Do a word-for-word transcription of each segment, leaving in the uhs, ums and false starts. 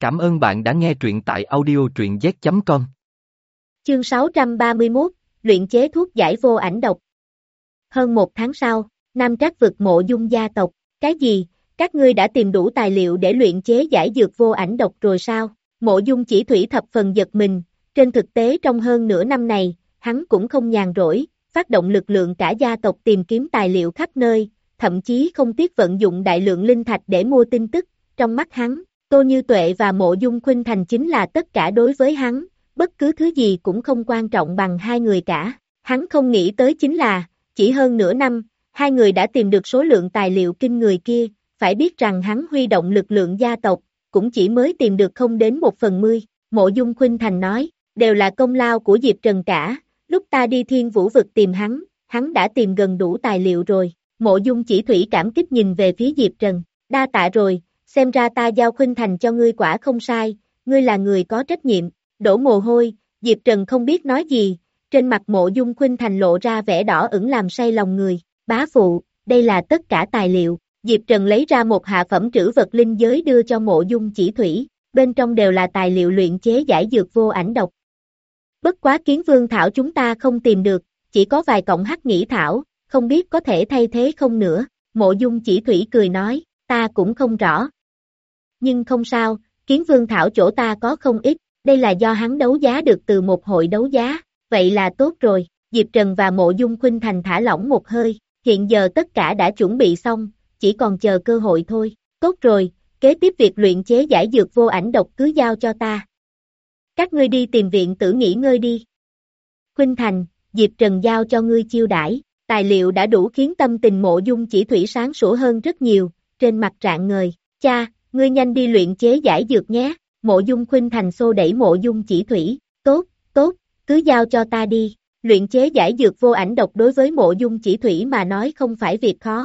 Cảm ơn bạn đã nghe truyện tại audio truyện z chấm com. Chương sáu trăm ba mươi mốt, luyện chế thuốc giải vô ảnh độc. Hơn một tháng sau, Nam Trác vực Mộ Dung gia tộc, cái gì, các ngươi đã tìm đủ tài liệu để luyện chế giải dược vô ảnh độc rồi sao? Mộ Dung Chỉ Thủy thập phần giật mình, trên thực tế trong hơn nửa năm này, hắn cũng không nhàn rỗi, phát động lực lượng cả gia tộc tìm kiếm tài liệu khắp nơi, thậm chí không tiếc vận dụng đại lượng linh thạch để mua tin tức, trong mắt hắn, Tô Như Tuệ và Mộ Dung Khuynh Thành chính là tất cả đối với hắn, bất cứ thứ gì cũng không quan trọng bằng hai người cả. Hắn không nghĩ tới chính là, chỉ hơn nửa năm, hai người đã tìm được số lượng tài liệu kinh người kia, phải biết rằng hắn huy động lực lượng gia tộc, cũng chỉ mới tìm được không đến một phần mươi. Mộ Dung Khuynh Thành nói, đều là công lao của Diệp Trần cả, lúc ta đi Thiên Vũ vực tìm hắn, hắn đã tìm gần đủ tài liệu rồi. Mộ Dung Chỉ Thủy cảm kích nhìn về phía Diệp Trần, đa tạ rồi, xem ra ta giao Khuynh Thành cho ngươi quả không sai, ngươi là người có trách nhiệm. Đổ mồ hôi, Diệp Trần không biết nói gì, trên mặt Mộ Dung Khuynh Thành lộ ra vẻ đỏ ửng làm say lòng người. Bá phụ, đây là tất cả tài liệu. Diệp Trần lấy ra một hạ phẩm trữ vật linh giới đưa cho Mộ Dung Chỉ Thủy, bên trong đều là tài liệu luyện chế giải dược vô ảnh độc. Bất quá Kiến Vương thảo chúng ta không tìm được, chỉ có vài cọng hắc nhĩ thảo, không biết có thể thay thế không nữa. Mộ Dung Chỉ Thủy cười nói, ta cũng không rõ. Nhưng không sao, Kiến Vương thảo chỗ ta có không ít, đây là do hắn đấu giá được từ một hội đấu giá, vậy là tốt rồi. Diệp Trần và Mộ Dung Khuynh Thành thả lỏng một hơi, hiện giờ tất cả đã chuẩn bị xong, chỉ còn chờ cơ hội thôi. Tốt rồi, kế tiếp việc luyện chế giải dược vô ảnh độc cứ giao cho ta. Các ngươi đi tìm viện tử nghỉ ngơi đi. Khuynh Thành, Diệp Trần giao cho ngươi chiêu đãi, tài liệu đã đủ khiến tâm tình Mộ Dung Chỉ Thủy sáng sủa hơn rất nhiều, trên mặt rạng ngời. Cha, ngươi nhanh đi luyện chế giải dược nhé. Mộ Dung Khuynh Thành xô đẩy Mộ Dung Chỉ Thủy, tốt, tốt, cứ giao cho ta đi. Luyện chế giải dược vô ảnh độc đối với Mộ Dung Chỉ Thủy mà nói không phải việc khó.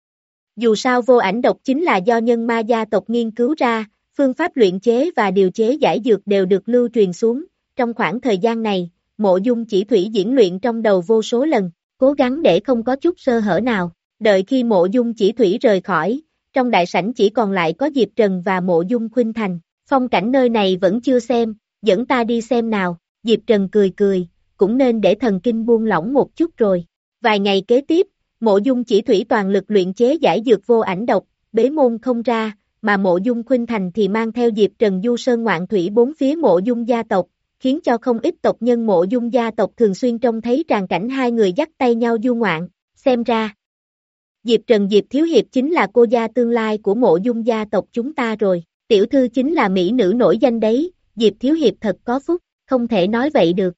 Dù sao vô ảnh độc chính là do nhân ma gia tộc nghiên cứu ra, phương pháp luyện chế và điều chế giải dược đều được lưu truyền xuống. Trong khoảng thời gian này, Mộ Dung Chỉ Thủy diễn luyện trong đầu vô số lần, cố gắng để không có chút sơ hở nào. Đợi khi Mộ Dung Chỉ Thủy rời khỏi, trong đại sảnh chỉ còn lại có Diệp Trần và Mộ Dung Khuynh Thành. Phong cảnh nơi này vẫn chưa xem, dẫn ta đi xem nào. Diệp Trần cười cười, cũng nên để thần kinh buông lỏng một chút rồi. Vài ngày kế tiếp, Mộ Dung Chỉ Thủy toàn lực luyện chế giải dược vô ảnh độc, bế môn không ra, mà Mộ Dung Khuynh Thành thì mang theo Diệp Trần du sơn ngoạn thủy bốn phía Mộ Dung gia tộc, khiến cho không ít tộc nhân Mộ Dung gia tộc thường xuyên trông thấy tràng cảnh hai người dắt tay nhau du ngoạn. Xem ra, Diệp Trần Diệp Thiếu Hiệp chính là cô gia tương lai của Mộ Dung gia tộc chúng ta rồi. Tiểu thư chính là mỹ nữ nổi danh đấy, Diệp Thiếu Hiệp thật có phúc, không thể nói vậy được.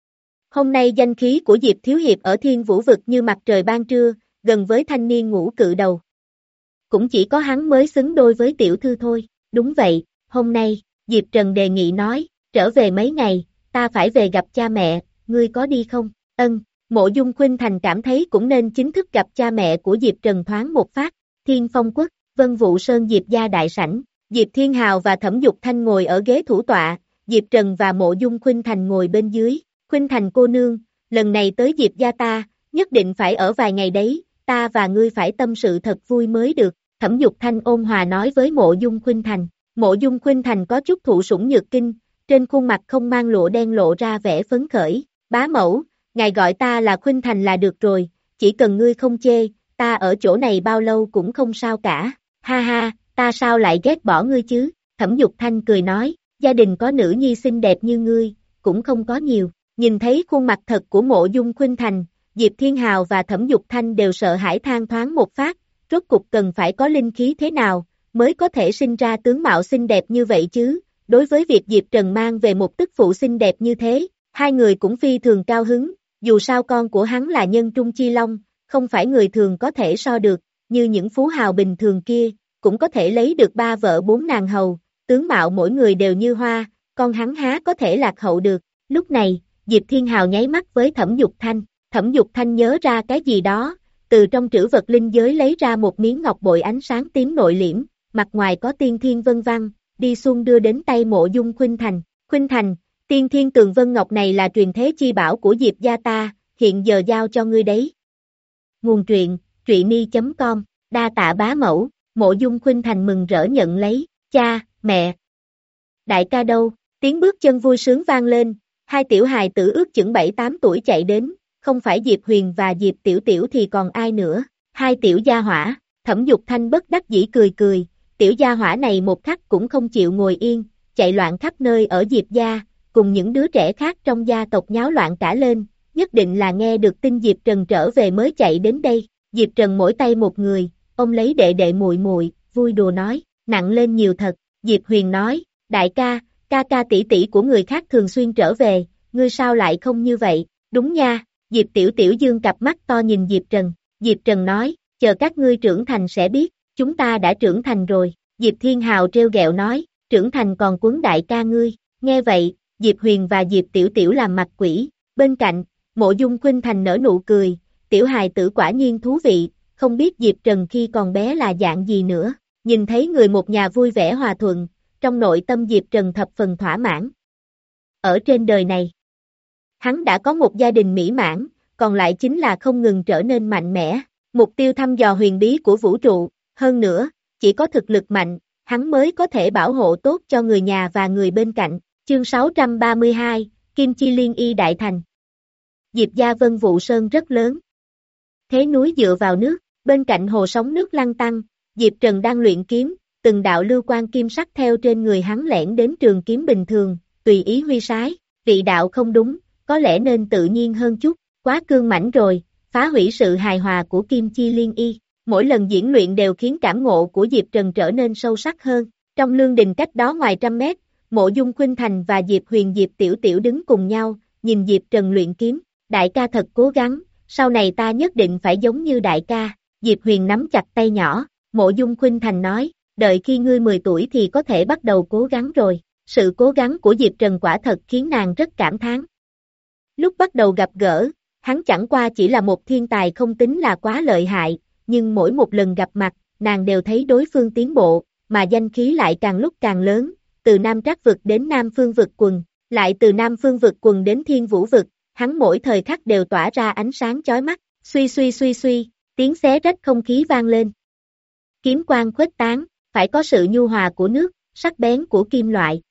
Hôm nay danh khí của Diệp Thiếu Hiệp ở Thiên Vũ vực như mặt trời ban trưa, gần với thanh niên ngũ cự đầu. Cũng chỉ có hắn mới xứng đôi với tiểu thư thôi. Đúng vậy, hôm nay, Diệp Trần đề nghị nói, trở về mấy ngày, ta phải về gặp cha mẹ, ngươi có đi không? Ân, Mộ Dung Khuynh Thành cảm thấy cũng nên chính thức gặp cha mẹ của Diệp Trần thoáng một phát. Thiên Phong Quốc, Vân Vũ Sơn Diệp gia đại sảnh. Diệp Thiên Hào và Thẩm Dục Thanh ngồi ở ghế thủ tọa, Diệp Trần và Mộ Dung Khuynh Thành ngồi bên dưới. Khuynh Thành cô nương, lần này tới Diệp gia ta, nhất định phải ở vài ngày đấy, ta và ngươi phải tâm sự thật vui mới được. Thẩm Dục Thanh ôn hòa nói với Mộ Dung Khuynh Thành. Mộ Dung Khuynh Thành có chút thụ sủng nhược kinh, trên khuôn mặt không mang lụa đen lộ ra vẻ phấn khởi. Bá mẫu, ngài gọi ta là Khuynh Thành là được rồi, chỉ cần ngươi không chê, ta ở chỗ này bao lâu cũng không sao cả. Ha ha, ta sao lại ghét bỏ ngươi chứ? Thẩm Dục Thanh cười nói, gia đình có nữ nhi xinh đẹp như ngươi, cũng không có nhiều. Nhìn thấy khuôn mặt thật của Mộ Dung Khuynh Thành, Diệp Thiên Hào và Thẩm Dục Thanh đều sợ hãi than thoáng một phát, rốt cục cần phải có linh khí thế nào, mới có thể sinh ra tướng mạo xinh đẹp như vậy chứ? Đối với việc Diệp Trần mang về một tức phụ xinh đẹp như thế, hai người cũng phi thường cao hứng, dù sao con của hắn là nhân trung chi long, không phải người thường có thể so được, như những phú hào bình thường kia, cũng có thể lấy được ba vợ bốn nàng hầu, tướng mạo mỗi người đều như hoa, con hắn há có thể lạc hậu được. Lúc này, Diệp Thiên Hào nháy mắt với Thẩm Dục Thanh, Thẩm Dục Thanh nhớ ra cái gì đó, từ trong trữ vật linh giới lấy ra một miếng ngọc bội ánh sáng tím nội liễm, mặt ngoài có tiên thiên vân văn, đi xuông đưa đến tay Mộ Dung Khuynh Thành. Khuynh Thành, tiên thiên tường vân ngọc này là truyền thế chi bảo của Diệp gia ta, hiện giờ giao cho ngươi đấy. Nguồn truyện, truyện ni chấm com, đa tạ bá mẫu. Mộ Dung Khuynh Thành mừng rỡ nhận lấy, cha, mẹ. đại ca đâu, tiếng bước chân vui sướng vang lên, hai tiểu hài tử ước chừng bảy tám tuổi chạy đến, không phải Diệp Huyền và Diệp Tiểu Tiểu thì còn ai nữa, hai tiểu gia hỏa, Thẩm Dục Thanh bất đắc dĩ cười cười, tiểu gia hỏa này một khắc cũng không chịu ngồi yên, chạy loạn khắp nơi ở Diệp gia, cùng những đứa trẻ khác trong gia tộc nháo loạn cả lên, nhất định là nghe được tin Diệp Trần trở về mới chạy đến đây. Diệp Trần mỗi tay một người, ông lấy đệ đệ muội muội, vui đùa nói, nặng lên nhiều thật. Diệp Huyền nói, đại ca, ca ca tỷ tỷ của người khác thường xuyên trở về, ngươi sao lại không như vậy? Đúng nha. Diệp Tiểu Tiểu dương cặp mắt to nhìn Diệp Trần. Diệp Trần nói, chờ các ngươi trưởng thành sẽ biết, chúng ta đã trưởng thành rồi. Diệp Thiên Hào trêu ghẹo nói, trưởng thành còn quấn đại ca ngươi. Nghe vậy, Diệp Huyền và Diệp Tiểu Tiểu làm mặt quỷ. Bên cạnh, Mộ Dung Khuynh Thành nở nụ cười, tiểu hài tử quả nhiên thú vị, không biết Diệp Trần khi còn bé là dạng gì nữa. Nhìn thấy người một nhà vui vẻ hòa thuận, trong nội tâm Diệp Trần thập phần thỏa mãn. Ở trên đời này, hắn đã có một gia đình mỹ mãn, còn lại chính là không ngừng trở nên mạnh mẽ. Mục tiêu thăm dò huyền bí của vũ trụ, hơn nữa, chỉ có thực lực mạnh, hắn mới có thể bảo hộ tốt cho người nhà và người bên cạnh. Chương sáu trăm ba mươi hai, Kim Chi Liên Y Đại Thành. Diệp gia Vân Vụ Sơn rất lớn. Thế núi dựa vào nước, bên cạnh hồ sóng nước lăn tăn, Diệp Trần đang luyện kiếm, từng đạo lưu quang kim sắc theo trên người hắn lẻn đến trường kiếm bình thường, tùy ý huy sái, vị đạo không đúng, có lẽ nên tự nhiên hơn chút, quá cương mãnh rồi, phá hủy sự hài hòa của Kim Chi Liên Y. Mỗi lần diễn luyện đều khiến cảm ngộ của Diệp Trần trở nên sâu sắc hơn. Trong lương đình cách đó ngoài trăm mét, Mộ Dung Khuynh Thành và Diệp Huyền Diệp Tiểu Tiểu đứng cùng nhau, nhìn Diệp Trần luyện kiếm, đại ca thật cố gắng, sau này ta nhất định phải giống như đại ca. Diệp Huyền nắm chặt tay nhỏ, Mộ Dung Khuynh Thành nói, đợi khi ngươi mười tuổi thì có thể bắt đầu cố gắng rồi. Sự cố gắng của Diệp Trần quả thật khiến nàng rất cảm thán. Lúc bắt đầu gặp gỡ, hắn chẳng qua chỉ là một thiên tài không tính là quá lợi hại, nhưng mỗi một lần gặp mặt, nàng đều thấy đối phương tiến bộ, mà danh khí lại càng lúc càng lớn, từ Nam Trác vực đến Nam Phương vực quần, lại từ Nam Phương vực quần đến Thiên Vũ vực, hắn mỗi thời khắc đều tỏa ra ánh sáng chói mắt, suy suy suy suy, tiếng xé rách không khí vang lên. Kiếm quang khuếch tán, phải có sự nhu hòa của nước, sắc bén của kim loại.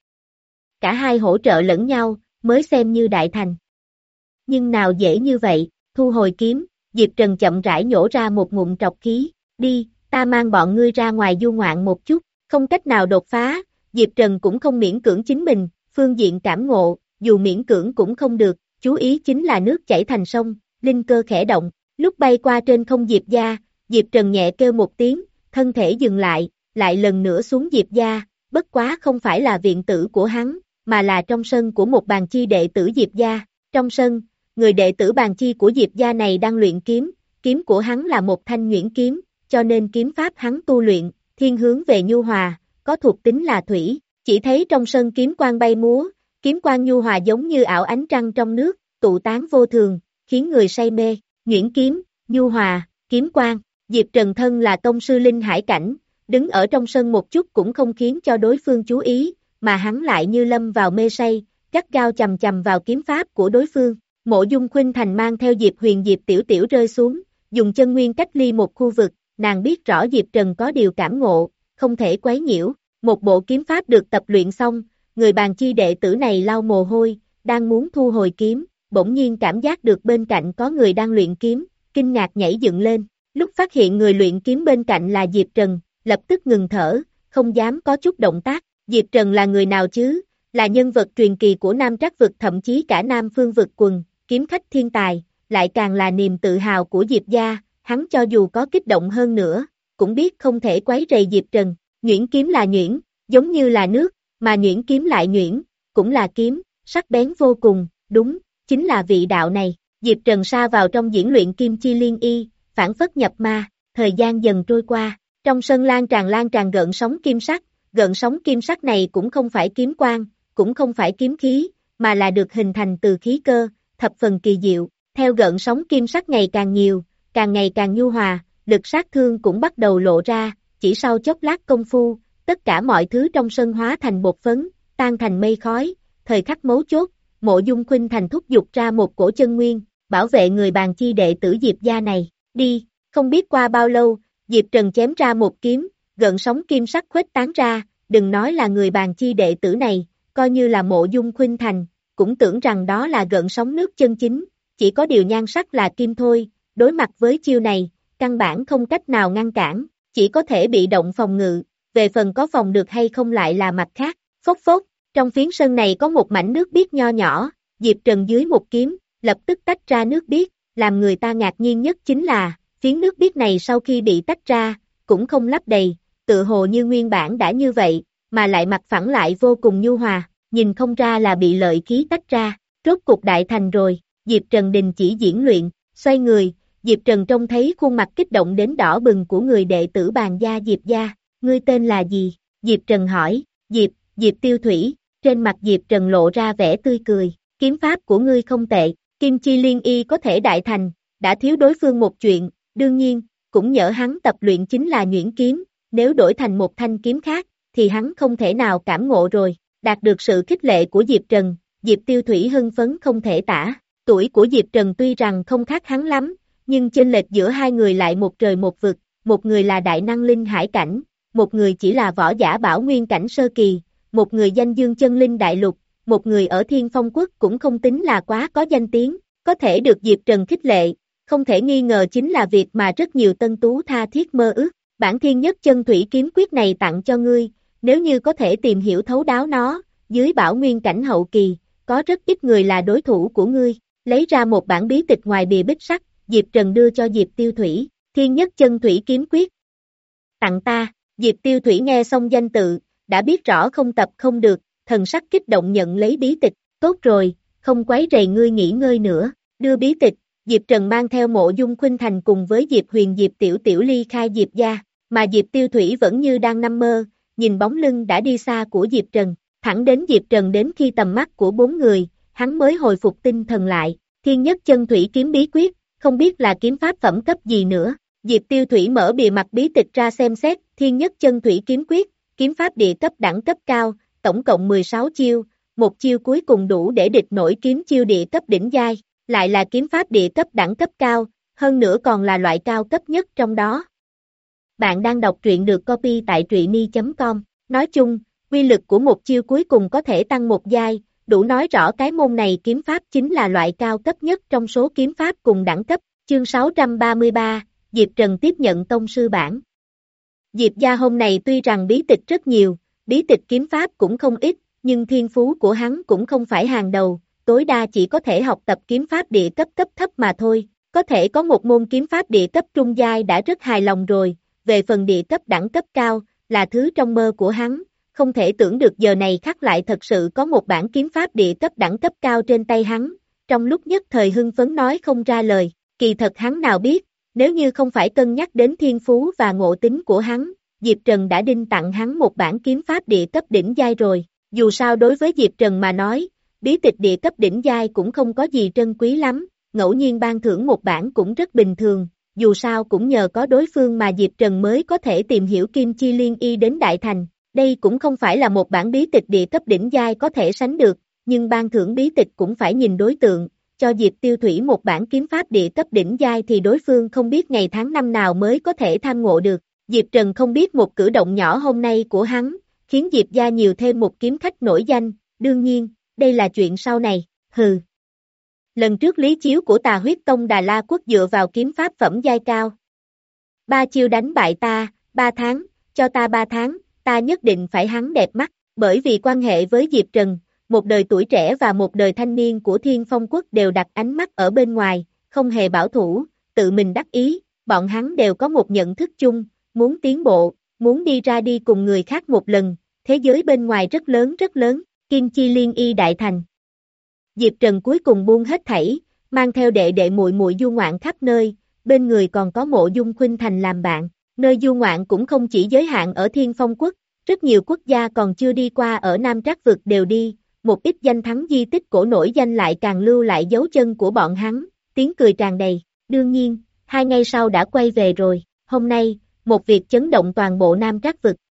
Cả hai hỗ trợ lẫn nhau, mới xem như đại thành. Nhưng nào dễ như vậy, thu hồi kiếm, Diệp Trần chậm rãi nhổ ra một ngụm trọc khí, đi, ta mang bọn ngươi ra ngoài du ngoạn một chút, không cách nào đột phá, Diệp Trần cũng không miễn cưỡng chính mình, phương diện cảm ngộ, dù miễn cưỡng cũng không được, chú ý chính là nước chảy thành sông, linh cơ khẽ động, lúc bay qua trên không Diệp gia, Diệp Trần nhẹ kêu một tiếng, thân thể dừng lại, lại lần nữa xuống Diệp gia, bất quá không phải là viện tử của hắn, mà là trong sân của một bàn chi đệ tử Diệp gia, trong sân, người đệ tử bàn chi của Diệp gia này đang luyện kiếm, kiếm của hắn là một thanh nhuyễn kiếm, cho nên kiếm pháp hắn tu luyện, thiên hướng về nhu hòa, có thuộc tính là thủy, chỉ thấy trong sân kiếm quang bay múa, kiếm quang nhu hòa giống như ảo ánh trăng trong nước, tụ tán vô thường, khiến người say mê, nhuyễn kiếm, nhu hòa, kiếm quang, Diệp Trần thân là tông sư linh hải cảnh, đứng ở trong sân một chút cũng không khiến cho đối phương chú ý, mà hắn lại như lâm vào mê say, gắt gao chầm chầm vào kiếm pháp của đối phương. Mộ Dung Khuynh Thành mang theo Diệp Huyền Diệp Tiểu Tiểu rơi xuống, dùng chân nguyên cách ly một khu vực, nàng biết rõ Diệp Trần có điều cảm ngộ, không thể quấy nhiễu. Một bộ kiếm pháp được tập luyện xong, người bàn chi đệ tử này lau mồ hôi, đang muốn thu hồi kiếm, bỗng nhiên cảm giác được bên cạnh có người đang luyện kiếm, kinh ngạc nhảy dựng lên. Lúc phát hiện người luyện kiếm bên cạnh là Diệp Trần, lập tức ngừng thở, không dám có chút động tác. Diệp Trần là người nào chứ? Là nhân vật truyền kỳ của Nam Trác vực, thậm chí cả Nam Phương vực quần, kiếm khách thiên tài, lại càng là niềm tự hào của Diệp gia, hắn cho dù có kích động hơn nữa, cũng biết không thể quấy rầy Diệp Trần. Nhuyễn kiếm là nhuyễn, giống như là nước, mà nhuyễn kiếm lại nhuyễn, cũng là kiếm, sắc bén vô cùng, đúng, chính là vị đạo này. Diệp Trần sa vào trong diễn luyện Kim Chi Liên Y, phản phất nhập ma, thời gian dần trôi qua, trong sân lan tràn lan tràn gợn sóng kim sắc, gợn sóng kim sắc này cũng không phải kiếm quang, cũng không phải kiếm khí, mà là được hình thành từ khí cơ, thập phần kỳ diệu, theo gợn sóng kim sắc ngày càng nhiều, càng ngày càng nhu hòa, lực sát thương cũng bắt đầu lộ ra, chỉ sau chốc lát công phu, tất cả mọi thứ trong sân hóa thành bột phấn, tan thành mây khói, thời khắc mấu chốt, Mộ Dung Khuynh Thành thúc giục ra một cổ chân nguyên, bảo vệ người bàn chi đệ tử Diệp gia này, đi, không biết qua bao lâu, Diệp Trần chém ra một kiếm, gợn sóng kim sắc khuếch tán ra, đừng nói là người bàn chi đệ tử này, coi như là Mộ Dung Khuynh Thành, cũng tưởng rằng đó là gợn sóng nước chân chính, chỉ có điều nhan sắc là kim thôi, đối mặt với chiêu này, căn bản không cách nào ngăn cản, chỉ có thể bị động phòng ngự, về phần có phòng được hay không lại là mặt khác, phốc phốc, trong phiến sân này có một mảnh nước biếc nho nhỏ, Diệp Trần dưới một kiếm, lập tức tách ra nước biếc, làm người ta ngạc nhiên nhất chính là, phiến nước biếc này sau khi bị tách ra, cũng không lấp đầy, tự hồ như nguyên bản đã như vậy, mà lại mặt phẳng lại vô cùng nhu hòa, nhìn không ra là bị lợi khí tách ra, rốt cục đại thành rồi, Diệp Trần đình chỉ diễn luyện, xoay người, Diệp Trần trông thấy khuôn mặt kích động đến đỏ bừng của người đệ tử bàn gia Diệp gia, ngươi tên là gì? Diệp Trần hỏi, Diệp, Diệp Tiêu Thủy, trên mặt Diệp Trần lộ ra vẻ tươi cười, kiếm pháp của ngươi không tệ, Kim Chi Liên Y có thể đại thành, đã thiếu đối phương một chuyện, đương nhiên, cũng nhỡ hắn tập luyện chính là nhuyễn kiếm, nếu đổi thành một thanh kiếm khác, thì hắn không thể nào cảm ngộ rồi, đạt được sự khích lệ của Diệp Trần, Diệp Tiêu Thủy hưng phấn không thể tả, tuổi của Diệp Trần tuy rằng không khác hắn lắm, nhưng chênh lệch giữa hai người lại một trời một vực, một người là đại năng linh hải cảnh, một người chỉ là võ giả bảo nguyên cảnh sơ kỳ, một người danh dương chân linh đại lục, một người ở Thiên Phong Quốc cũng không tính là quá có danh tiếng, có thể được Diệp Trần khích lệ, không thể nghi ngờ chính là việc mà rất nhiều tân tú tha thiết mơ ước, bản thiên nhất chân thủy kiếm quyết này tặng cho ngươi, nếu như có thể tìm hiểu thấu đáo nó, dưới bảo nguyên cảnh hậu kỳ, có rất ít người là đối thủ của ngươi, lấy ra một bản bí tịch ngoài bìa bích sắt, Diệp Trần đưa cho Diệp Tiêu Thủy, thiên nhất chân thủy kiếm quyết. Tặng ta, Diệp Tiêu Thủy nghe xong danh tự, đã biết rõ không tập không được, thần sắc kích động nhận lấy bí tịch, tốt rồi, không quấy rầy ngươi nghỉ ngơi nữa, đưa bí tịch, Diệp Trần mang theo Mộ Dung Khuynh Thành cùng với Diệp Huyền Diệp Tiểu Tiểu ly khai Diệp gia, mà Diệp Tiêu Thủy vẫn như đang nằm mơ, nhìn bóng lưng đã đi xa của Diệp Trần, thẳng đến Diệp Trần đến khi tầm mắt của bốn người, hắn mới hồi phục tinh thần lại, thiên nhất chân thủy kiếm bí quyết, không biết là kiếm pháp phẩm cấp gì nữa, Diệp Tiêu Thủy mở bìa mặt bí tịch ra xem xét, thiên nhất chân thủy kiếm quyết, kiếm pháp địa cấp đẳng cấp cao, tổng cộng mười sáu chiêu, một chiêu cuối cùng đủ để địch nổi kiếm chiêu địa cấp đỉnh giai, lại là kiếm pháp địa cấp đẳng cấp cao, hơn nữa còn là loại cao cấp nhất trong đó. Bạn đang đọc truyện được copy tại truyện mi chấm com, nói chung, uy lực của một chiêu cuối cùng có thể tăng một giai, đủ nói rõ cái môn này kiếm pháp chính là loại cao cấp nhất trong số kiếm pháp cùng đẳng cấp, chương sáu trăm ba mươi ba, Diệp Trần tiếp nhận tông sư bản. Diệp gia hôm này tuy rằng bí tịch rất nhiều, bí tịch kiếm pháp cũng không ít, nhưng thiên phú của hắn cũng không phải hàng đầu, tối đa chỉ có thể học tập kiếm pháp địa cấp cấp thấp mà thôi, có thể có một môn kiếm pháp địa cấp trung giai đã rất hài lòng rồi, về phần địa cấp đẳng cấp cao, là thứ trong mơ của hắn, không thể tưởng được giờ này khắc lại thật sự có một bản kiếm pháp địa cấp đẳng cấp cao trên tay hắn, trong lúc nhất thời hưng phấn nói không ra lời, kỳ thật hắn nào biết, nếu như không phải cân nhắc đến thiên phú và ngộ tính của hắn, Diệp Trần đã đinh tặng hắn một bản kiếm pháp địa cấp đỉnh giai rồi, dù sao đối với Diệp Trần mà nói, bí tịch địa cấp đỉnh giai cũng không có gì trân quý lắm, ngẫu nhiên ban thưởng một bản cũng rất bình thường, dù sao cũng nhờ có đối phương mà Diệp Trần mới có thể tìm hiểu Kim Chi Liên Y đến Đại Thành, đây cũng không phải là một bản bí tịch địa cấp đỉnh giai có thể sánh được, nhưng ban thưởng bí tịch cũng phải nhìn đối tượng, cho Diệp Tiêu Thủy một bản kiếm pháp địa cấp đỉnh giai thì đối phương không biết ngày tháng năm nào mới có thể tham ngộ được, Diệp Trần không biết một cử động nhỏ hôm nay của hắn, khiến Diệp gia nhiều thêm một kiếm khách nổi danh, đương nhiên, đây là chuyện sau này, hừ. Lần trước lý chiếu của Tà Huyết Tông Đà La Quốc dựa vào kiếm pháp phẩm giai cao. Ba chiêu đánh bại ta, ba tháng, cho ta ba tháng, ta nhất định phải hắn đẹp mắt, bởi vì quan hệ với Diệp Trần, một đời tuổi trẻ và một đời thanh niên của Thiên Phong Quốc đều đặt ánh mắt ở bên ngoài, không hề bảo thủ, tự mình đắc ý, bọn hắn đều có một nhận thức chung, muốn tiến bộ, muốn đi ra đi cùng người khác một lần, thế giới bên ngoài rất lớn rất lớn, Kim Chi Liên Y đại thành. Diệp Trần cuối cùng buông hết thảy, mang theo đệ đệ muội muội du ngoạn khắp nơi, bên người còn có Mộ Dung Khuynh Thành làm bạn, nơi du ngoạn cũng không chỉ giới hạn ở Thiên Phong Quốc, rất nhiều quốc gia còn chưa đi qua ở Nam Trác Vực đều đi, một ít danh thắng di tích cổ nổi danh lại càng lưu lại dấu chân của bọn hắn, tiếng cười tràn đầy, đương nhiên, hai ngày sau đã quay về rồi, hôm nay, một việc chấn động toàn bộ Nam Trác Vực.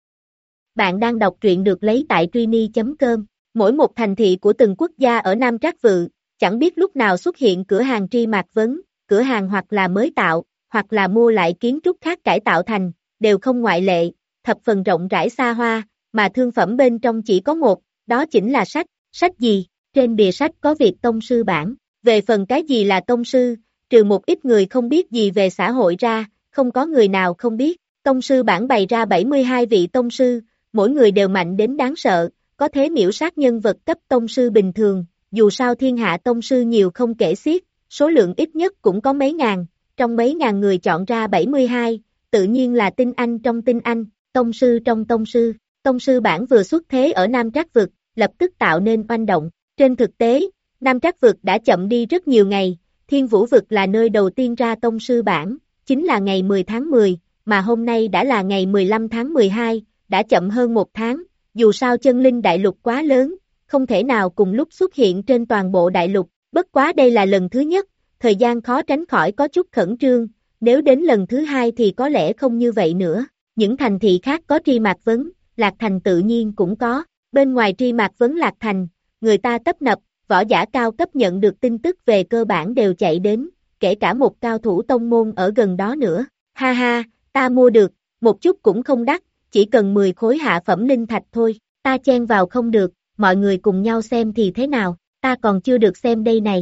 Bạn đang đọc truyện được lấy tại truyện chấm com. Mỗi một thành thị của từng quốc gia ở Nam Trác Vực, chẳng biết lúc nào xuất hiện cửa hàng tri mạc vấn, cửa hàng hoặc là mới tạo, hoặc là mua lại kiến trúc khác cải tạo thành, đều không ngoại lệ, thập phần rộng rãi xa hoa, mà thương phẩm bên trong chỉ có một, đó chính là sách, sách gì? Trên bìa sách có việc tông sư bảng. Về phần cái gì là tông sư, trừ một ít người không biết gì về xã hội ra, không có người nào không biết. Tông sư bảng bày ra bảy mươi hai vị tông sư, mỗi người đều mạnh đến đáng sợ, có thể miểu sát nhân vật cấp tông sư bình thường, dù sao thiên hạ tông sư nhiều không kể xiết, số lượng ít nhất cũng có mấy ngàn, trong mấy ngàn người chọn ra bảy mươi hai, tự nhiên là tinh anh trong tinh anh, tông sư trong tông sư. Tông sư bảng vừa xuất thế ở Nam Trác Vực, lập tức tạo nên oanh động. Trên thực tế, Nam Trác Vực đã chậm đi rất nhiều ngày, Thiên Vũ Vực là nơi đầu tiên ra tông sư bảng, chính là ngày mười tháng mười, mà hôm nay đã là ngày mười lăm tháng mười hai, đã chậm hơn một tháng, dù sao chân linh đại lục quá lớn, không thể nào cùng lúc xuất hiện trên toàn bộ đại lục, bất quá đây là lần thứ nhất, thời gian khó tránh khỏi có chút khẩn trương, nếu đến lần thứ hai thì có lẽ không như vậy nữa. Những thành thị khác có Tri Mạc Vấn, Lạc Thành tự nhiên cũng có, bên ngoài Tri Mạc Vấn Lạc Thành, người ta tấp nập, võ giả cao cấp nhận được tin tức về cơ bản đều chạy đến, kể cả một cao thủ tông môn ở gần đó nữa. Ha ha, ta mua được, một chút cũng không đắt, chỉ cần mười khối hạ phẩm linh thạch thôi, ta chen vào không được, mọi người cùng nhau xem thì thế nào, ta còn chưa được xem đây này.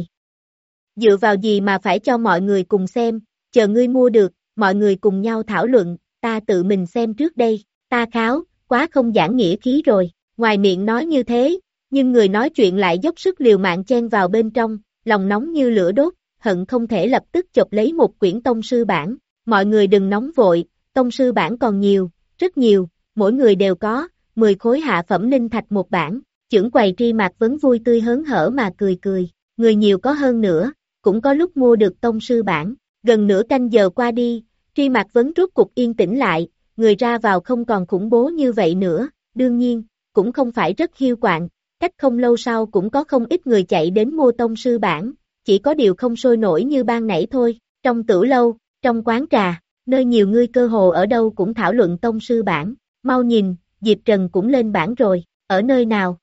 Dựa vào gì mà phải cho mọi người cùng xem, chờ ngươi mua được, mọi người cùng nhau thảo luận, ta tự mình xem trước đây, ta kháo, quá không giảng nghĩa khí rồi, ngoài miệng nói như thế, nhưng người nói chuyện lại dốc sức liều mạng chen vào bên trong, lòng nóng như lửa đốt, hận không thể lập tức chộp lấy một quyển tông sư bản, mọi người đừng nóng vội, tông sư bản còn nhiều, rất nhiều, mỗi người đều có, mười khối hạ phẩm linh thạch một bản, chưởng quầy Tri Mạc Vấn vui tươi hớn hở mà cười cười, người nhiều có hơn nữa, cũng có lúc mua được tông sư bản, gần nửa canh giờ qua đi, Tri Mạc Vấn rốt cục yên tĩnh lại, người ra vào không còn khủng bố như vậy nữa, đương nhiên, cũng không phải rất hiu quạnh, cách không lâu sau cũng có không ít người chạy đến mua tông sư bản, chỉ có điều không sôi nổi như ban nãy thôi, trong tửu lâu, trong quán trà, nơi nhiều người cơ hồ ở đâu cũng thảo luận tông sư bản, mau nhìn, Diệp Trần cũng lên bảng rồi, ở nơi nào?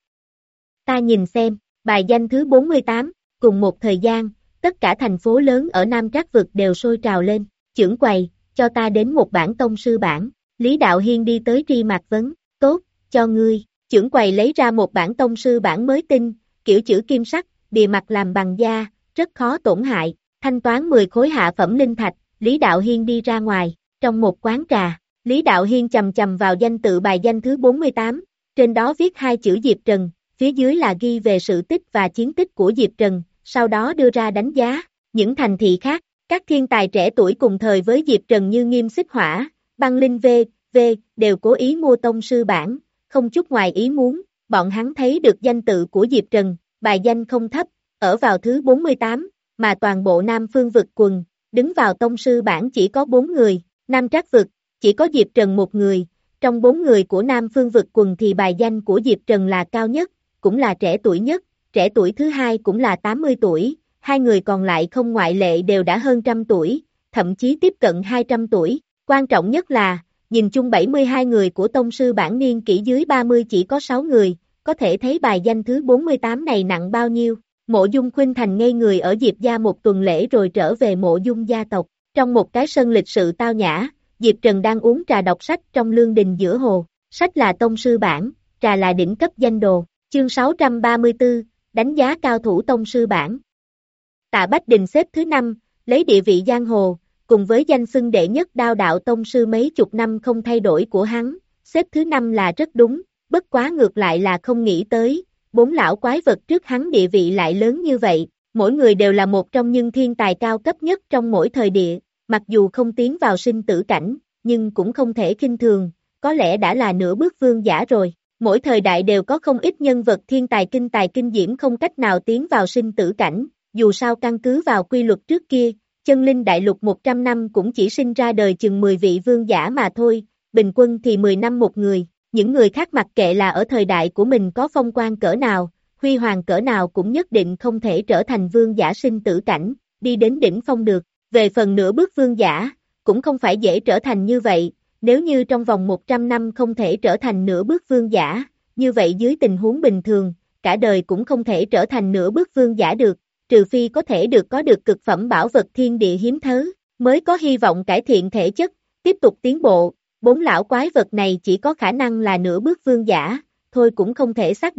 Ta nhìn xem, bài danh thứ bốn mươi tám, cùng một thời gian, tất cả thành phố lớn ở Nam Trác Vực đều sôi trào lên, chưởng quầy, cho ta đến một bản tông sư bản, Lý Đạo Hiên đi tới Tri Mạc Vấn, tốt, cho ngươi, chưởng quầy lấy ra một bản tông sư bản mới tinh, kiểu chữ kim sắc, bìa mặt làm bằng da, rất khó tổn hại, thanh toán mười khối hạ phẩm linh thạch, Lý Đạo Hiên đi ra ngoài, trong một quán trà, Lý Đạo Hiên chầm chầm vào danh tự bài danh thứ bốn mươi tám, trên đó viết hai chữ Diệp Trần, phía dưới là ghi về sự tích và chiến tích của Diệp Trần, sau đó đưa ra đánh giá, những thành thị khác, các thiên tài trẻ tuổi cùng thời với Diệp Trần như Nghiêm Xích Hỏa, Băng Linh V, V, đều cố ý mua tông sư bản, không chút ngoài ý muốn, bọn hắn thấy được danh tự của Diệp Trần, bài danh không thấp, ở vào thứ bốn mươi tám, mà toàn bộ Nam Phương Vực quần, đứng vào tông sư bản chỉ có bốn người, Nam Trác Vực, chỉ có Diệp Trần một người, trong bốn người của Nam Phương Vực quần thì bài danh của Diệp Trần là cao nhất, cũng là trẻ tuổi nhất, trẻ tuổi thứ hai cũng là tám mươi tuổi, hai người còn lại không ngoại lệ đều đã hơn trăm tuổi, thậm chí tiếp cận hai trăm tuổi, quan trọng nhất là, nhìn chung bảy mươi hai người của tông sư bản niên kỷ dưới ba mươi chỉ có sáu người, có thể thấy bài danh thứ bốn mươi tám này nặng bao nhiêu. Mộ Dung Khuynh Thành ngây người ở Diệp gia một tuần lễ rồi trở về Mộ Dung gia tộc, trong một cái sân lịch sự tao nhã, Diệp Trần đang uống trà đọc sách trong lương đình giữa hồ, sách là tông sư bản, trà là đỉnh cấp danh đồ, chương sáu trăm ba mươi tư, đánh giá cao thủ tông sư bản. Tạ Bách Đình xếp thứ năm, lấy địa vị giang hồ, cùng với danh xưng đệ nhất đao đạo tông sư mấy chục năm không thay đổi của hắn, xếp thứ năm là rất đúng, bất quá ngược lại là không nghĩ tới, bốn lão quái vật trước hắn địa vị lại lớn như vậy, mỗi người đều là một trong những thiên tài cao cấp nhất trong mỗi thời địa, mặc dù không tiến vào sinh tử cảnh, nhưng cũng không thể khinh thường, có lẽ đã là nửa bước vương giả rồi. Mỗi thời đại đều có không ít nhân vật thiên tài kinh tài kinh diễm không cách nào tiến vào sinh tử cảnh, dù sao căn cứ vào quy luật trước kia, chân linh đại lục một trăm năm cũng chỉ sinh ra đời chừng mười vị vương giả mà thôi, bình quân thì mười năm một người, những người khác mặc kệ là ở thời đại của mình có phong quan cỡ nào, huy hoàng cỡ nào cũng nhất định không thể trở thành vương giả sinh tử cảnh, đi đến đỉnh phong được, về phần nửa bước vương giả, cũng không phải dễ trở thành như vậy. Nếu như trong vòng một trăm năm không thể trở thành nửa bước vương giả, như vậy dưới tình huống bình thường, cả đời cũng không thể trở thành nửa bước vương giả được, trừ phi có thể được có được cực phẩm bảo vật thiên địa hiếm thớ, mới có hy vọng cải thiện thể chất, tiếp tục tiến bộ. Bốn lão quái vật này chỉ có khả năng là nửa bước vương giả, thôi cũng không thể xác định,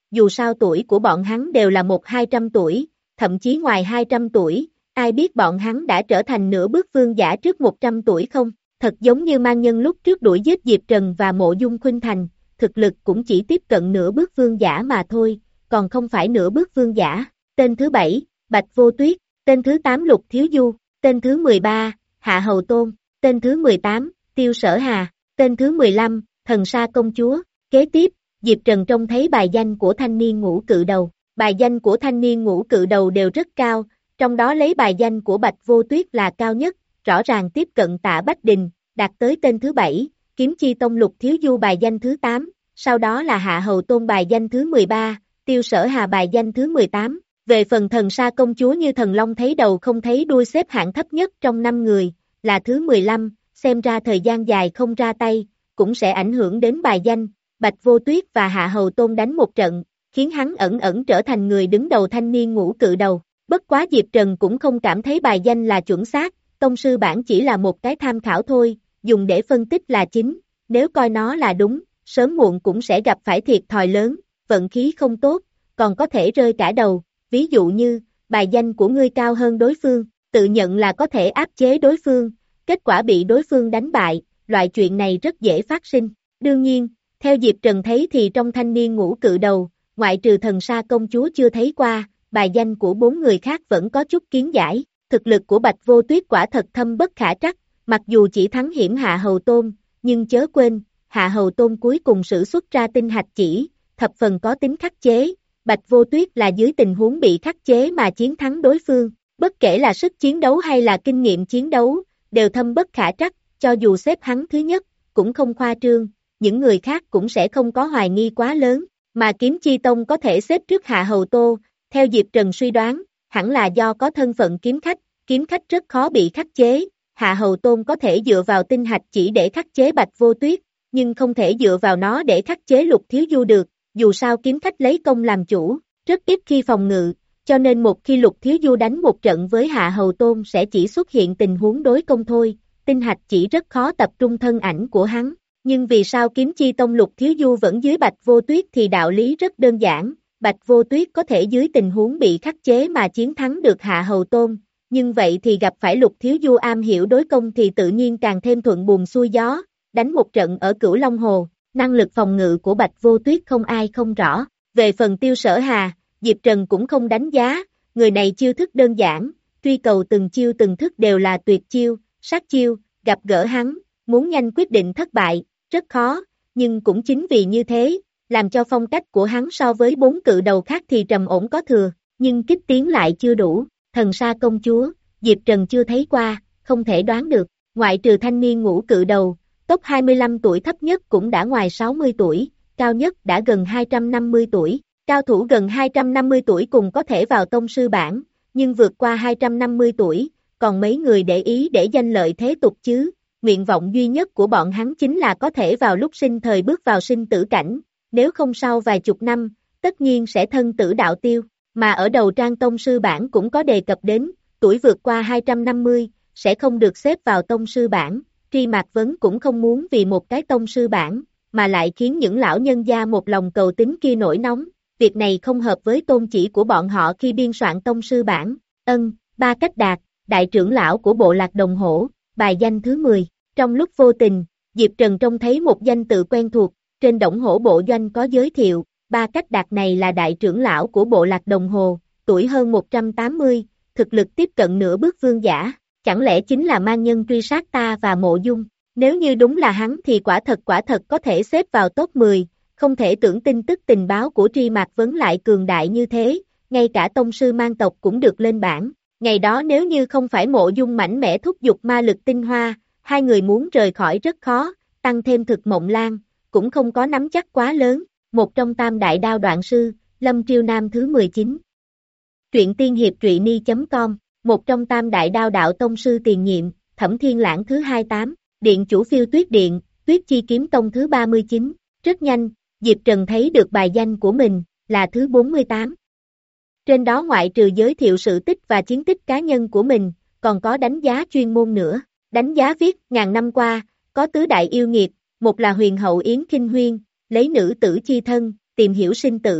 dù sao tuổi của bọn hắn đều là một hai trăm tuổi, thậm chí ngoài hai trăm tuổi, ai biết bọn hắn đã trở thành nửa bước vương giả trước một trăm tuổi không, thật giống như mang nhân lúc trước đuổi giết Diệp Trần và Mộ Dung Khuynh Thành, thực lực cũng chỉ tiếp cận nửa bước vương giả mà thôi, còn không phải nửa bước vương giả. Tên thứ bảy, Bạch Vô Tuyết, tên thứ tám Lục Thiếu Du, tên thứ mười ba, Hạ Hầu Tôn, tên thứ mười tám, Tiêu Sở Hà, tên thứ mười lăm, Thần Sa Công Chúa. Kế tiếp, Diệp Trần trông thấy bài danh của thanh niên ngũ cự đầu, bài danh của thanh niên ngũ cự đầu đều rất cao, trong đó lấy bài danh của Bạch Vô Tuyết là cao nhất, rõ ràng tiếp cận Tạ Bách Đình, đạt tới tên thứ bảy, Kiếm Chi Tông Lục Thiếu Du bài danh thứ tám, sau đó là Hạ Hầu Tôn bài danh thứ mười ba, Tiêu Sở Hà bài danh thứ mười tám. Về phần Thần Sa Công Chúa như thần long thấy đầu không thấy đuôi xếp hạng thấp nhất trong năm người, là thứ mười lăm, xem ra thời gian dài không ra tay, cũng sẽ ảnh hưởng đến bài danh. Bạch Vô Tuyết và Hạ Hầu Tôn đánh một trận, khiến hắn ẩn ẩn trở thành người đứng đầu thanh niên ngũ cự đầu. Bất quá Diệp Trần cũng không cảm thấy bài danh là chuẩn xác, tông sư bản chỉ là một cái tham khảo thôi, dùng để phân tích là chính, nếu coi nó là đúng, sớm muộn cũng sẽ gặp phải thiệt thòi lớn, vận khí không tốt, còn có thể rơi cả đầu, ví dụ như, bài danh của ngươi cao hơn đối phương, tự nhận là có thể áp chế đối phương, kết quả bị đối phương đánh bại, loại chuyện này rất dễ phát sinh. Đương nhiên, theo Diệp Trần thấy thì trong thanh niên ngũ cự đầu, ngoại trừ Thần Sa Công Chúa chưa thấy qua, bài danh của bốn người khác vẫn có chút kiến giải, thực lực của Bạch Vô Tuyết quả thật thâm bất khả trắc, mặc dù chỉ thắng hiểm Hạ Hầu Tôn, nhưng chớ quên, Hạ Hầu Tôn cuối cùng sử xuất ra tinh hạch chỉ, thập phần có tính khắc chế, Bạch Vô Tuyết là dưới tình huống bị khắc chế mà chiến thắng đối phương, bất kể là sức chiến đấu hay là kinh nghiệm chiến đấu, đều thâm bất khả trắc, cho dù xếp hắn thứ nhất, cũng không khoa trương, những người khác cũng sẽ không có hoài nghi quá lớn, mà Kiếm Chi Tông có thể xếp trước Hạ Hầu Tô, theo Diệp Trần suy đoán, hẳn là do có thân phận kiếm khách, kiếm khách rất khó bị khắc chế, Hạ Hầu Tôn có thể dựa vào tinh hạch chỉ để khắc chế Bạch Vô Tuyết, nhưng không thể dựa vào nó để khắc chế Lục Thiếu Du được, dù sao kiếm khách lấy công làm chủ, rất ít khi phòng ngự, cho nên một khi Lục Thiếu Du đánh một trận với Hạ Hầu Tôn sẽ chỉ xuất hiện tình huống đối công thôi, tinh hạch chỉ rất khó tập trung thân ảnh của hắn. Nhưng vì sao Kiếm Chi Tông Lục Thiếu Du vẫn dưới Bạch Vô Tuyết thì đạo lý rất đơn giản, Bạch Vô Tuyết có thể dưới tình huống bị khắc chế mà chiến thắng được Hạ Hầu Tôn, nhưng vậy thì gặp phải Lục Thiếu Du am hiểu đối công thì tự nhiên càng thêm thuận buồm xuôi gió, đánh một trận ở Cửu Long Hồ, năng lực phòng ngự của Bạch Vô Tuyết không ai không rõ, về phần Tiêu Sở Hà, Diệp Trần cũng không đánh giá, người này chiêu thức đơn giản, truy cầu từng chiêu từng thức đều là tuyệt chiêu, sát chiêu, gặp gỡ hắn, muốn nhanh quyết định thất bại, rất khó, nhưng cũng chính vì như thế, làm cho phong cách của hắn so với bốn cự đầu khác thì trầm ổn có thừa, nhưng kích tiến lại chưa đủ, Thần Sa Công Chúa, Diệp Trần chưa thấy qua, không thể đoán được, ngoại trừ thanh niên ngũ cự đầu, top hai mươi lăm tuổi thấp nhất cũng đã ngoài sáu mươi tuổi, cao nhất đã gần hai trăm năm mươi tuổi, cao thủ gần hai trăm năm mươi tuổi cùng có thể vào tông sư bảng, nhưng vượt qua hai trăm năm mươi tuổi, còn mấy người để ý để danh lợi thế tục chứ. Nguyện vọng duy nhất của bọn hắn chính là có thể vào lúc sinh thời bước vào sinh tử cảnh, nếu không sau vài chục năm, tất nhiên sẽ thân tử đạo tiêu, mà ở đầu trang tông sư bảng cũng có đề cập đến, tuổi vượt qua hai trăm năm mươi, sẽ không được xếp vào tông sư bảng, Tri Mạc Vấn cũng không muốn vì một cái tông sư bảng, mà lại khiến những lão nhân gia một lòng cầu tín kia nổi nóng, việc này không hợp với tôn chỉ của bọn họ khi biên soạn tông sư bảng, ân, Ba Cách Đạt, đại trưởng lão của bộ lạc đồng hổ. Bài danh thứ mười, trong lúc vô tình, Diệp Trần trông thấy một danh tự quen thuộc, trên Đổng Hổ Bộ Doanh có giới thiệu, Ba Cách Đạt này là đại trưởng lão của bộ lạc Đồng Hồ, tuổi hơn một trăm tám mươi, thực lực tiếp cận nửa bước vương giả, chẳng lẽ chính là mang nhân truy sát ta và Mộ Dung, nếu như đúng là hắn thì quả thật quả thật có thể xếp vào top mười, không thể tưởng tin tức tình báo của Tri Mạc Vấn lại cường đại như thế, ngay cả tông sư mang tộc cũng được lên bảng. Ngày đó nếu như không phải Mộ Dung mạnh mẽ thúc giục ma lực tinh hoa, hai người muốn rời khỏi rất khó, tăng thêm thực mộng lan, cũng không có nắm chắc quá lớn, một trong tam đại đao đoạn sư, Lâm Triêu Nam thứ mười chín. Truyện tiên hiệp truyện ni chấm com, một trong tam đại đao đạo tông sư tiền nhiệm, Thẩm Thiên Lãng thứ hai mươi tám, Điện chủ Phiêu Tuyết Điện, Tuyết Chi Kiếm Tông thứ ba mươi chín, rất nhanh, Diệp Trần thấy được bài danh của mình, là thứ bốn mươi tám. Trên đó ngoại trừ giới thiệu sự tích và chiến tích cá nhân của mình, còn có đánh giá chuyên môn nữa. Đánh giá viết, ngàn năm qua, có tứ đại yêu nghiệt, một là huyền hậu Yến Kinh Huyên, lấy nữ tử chi thân, tìm hiểu sinh tử,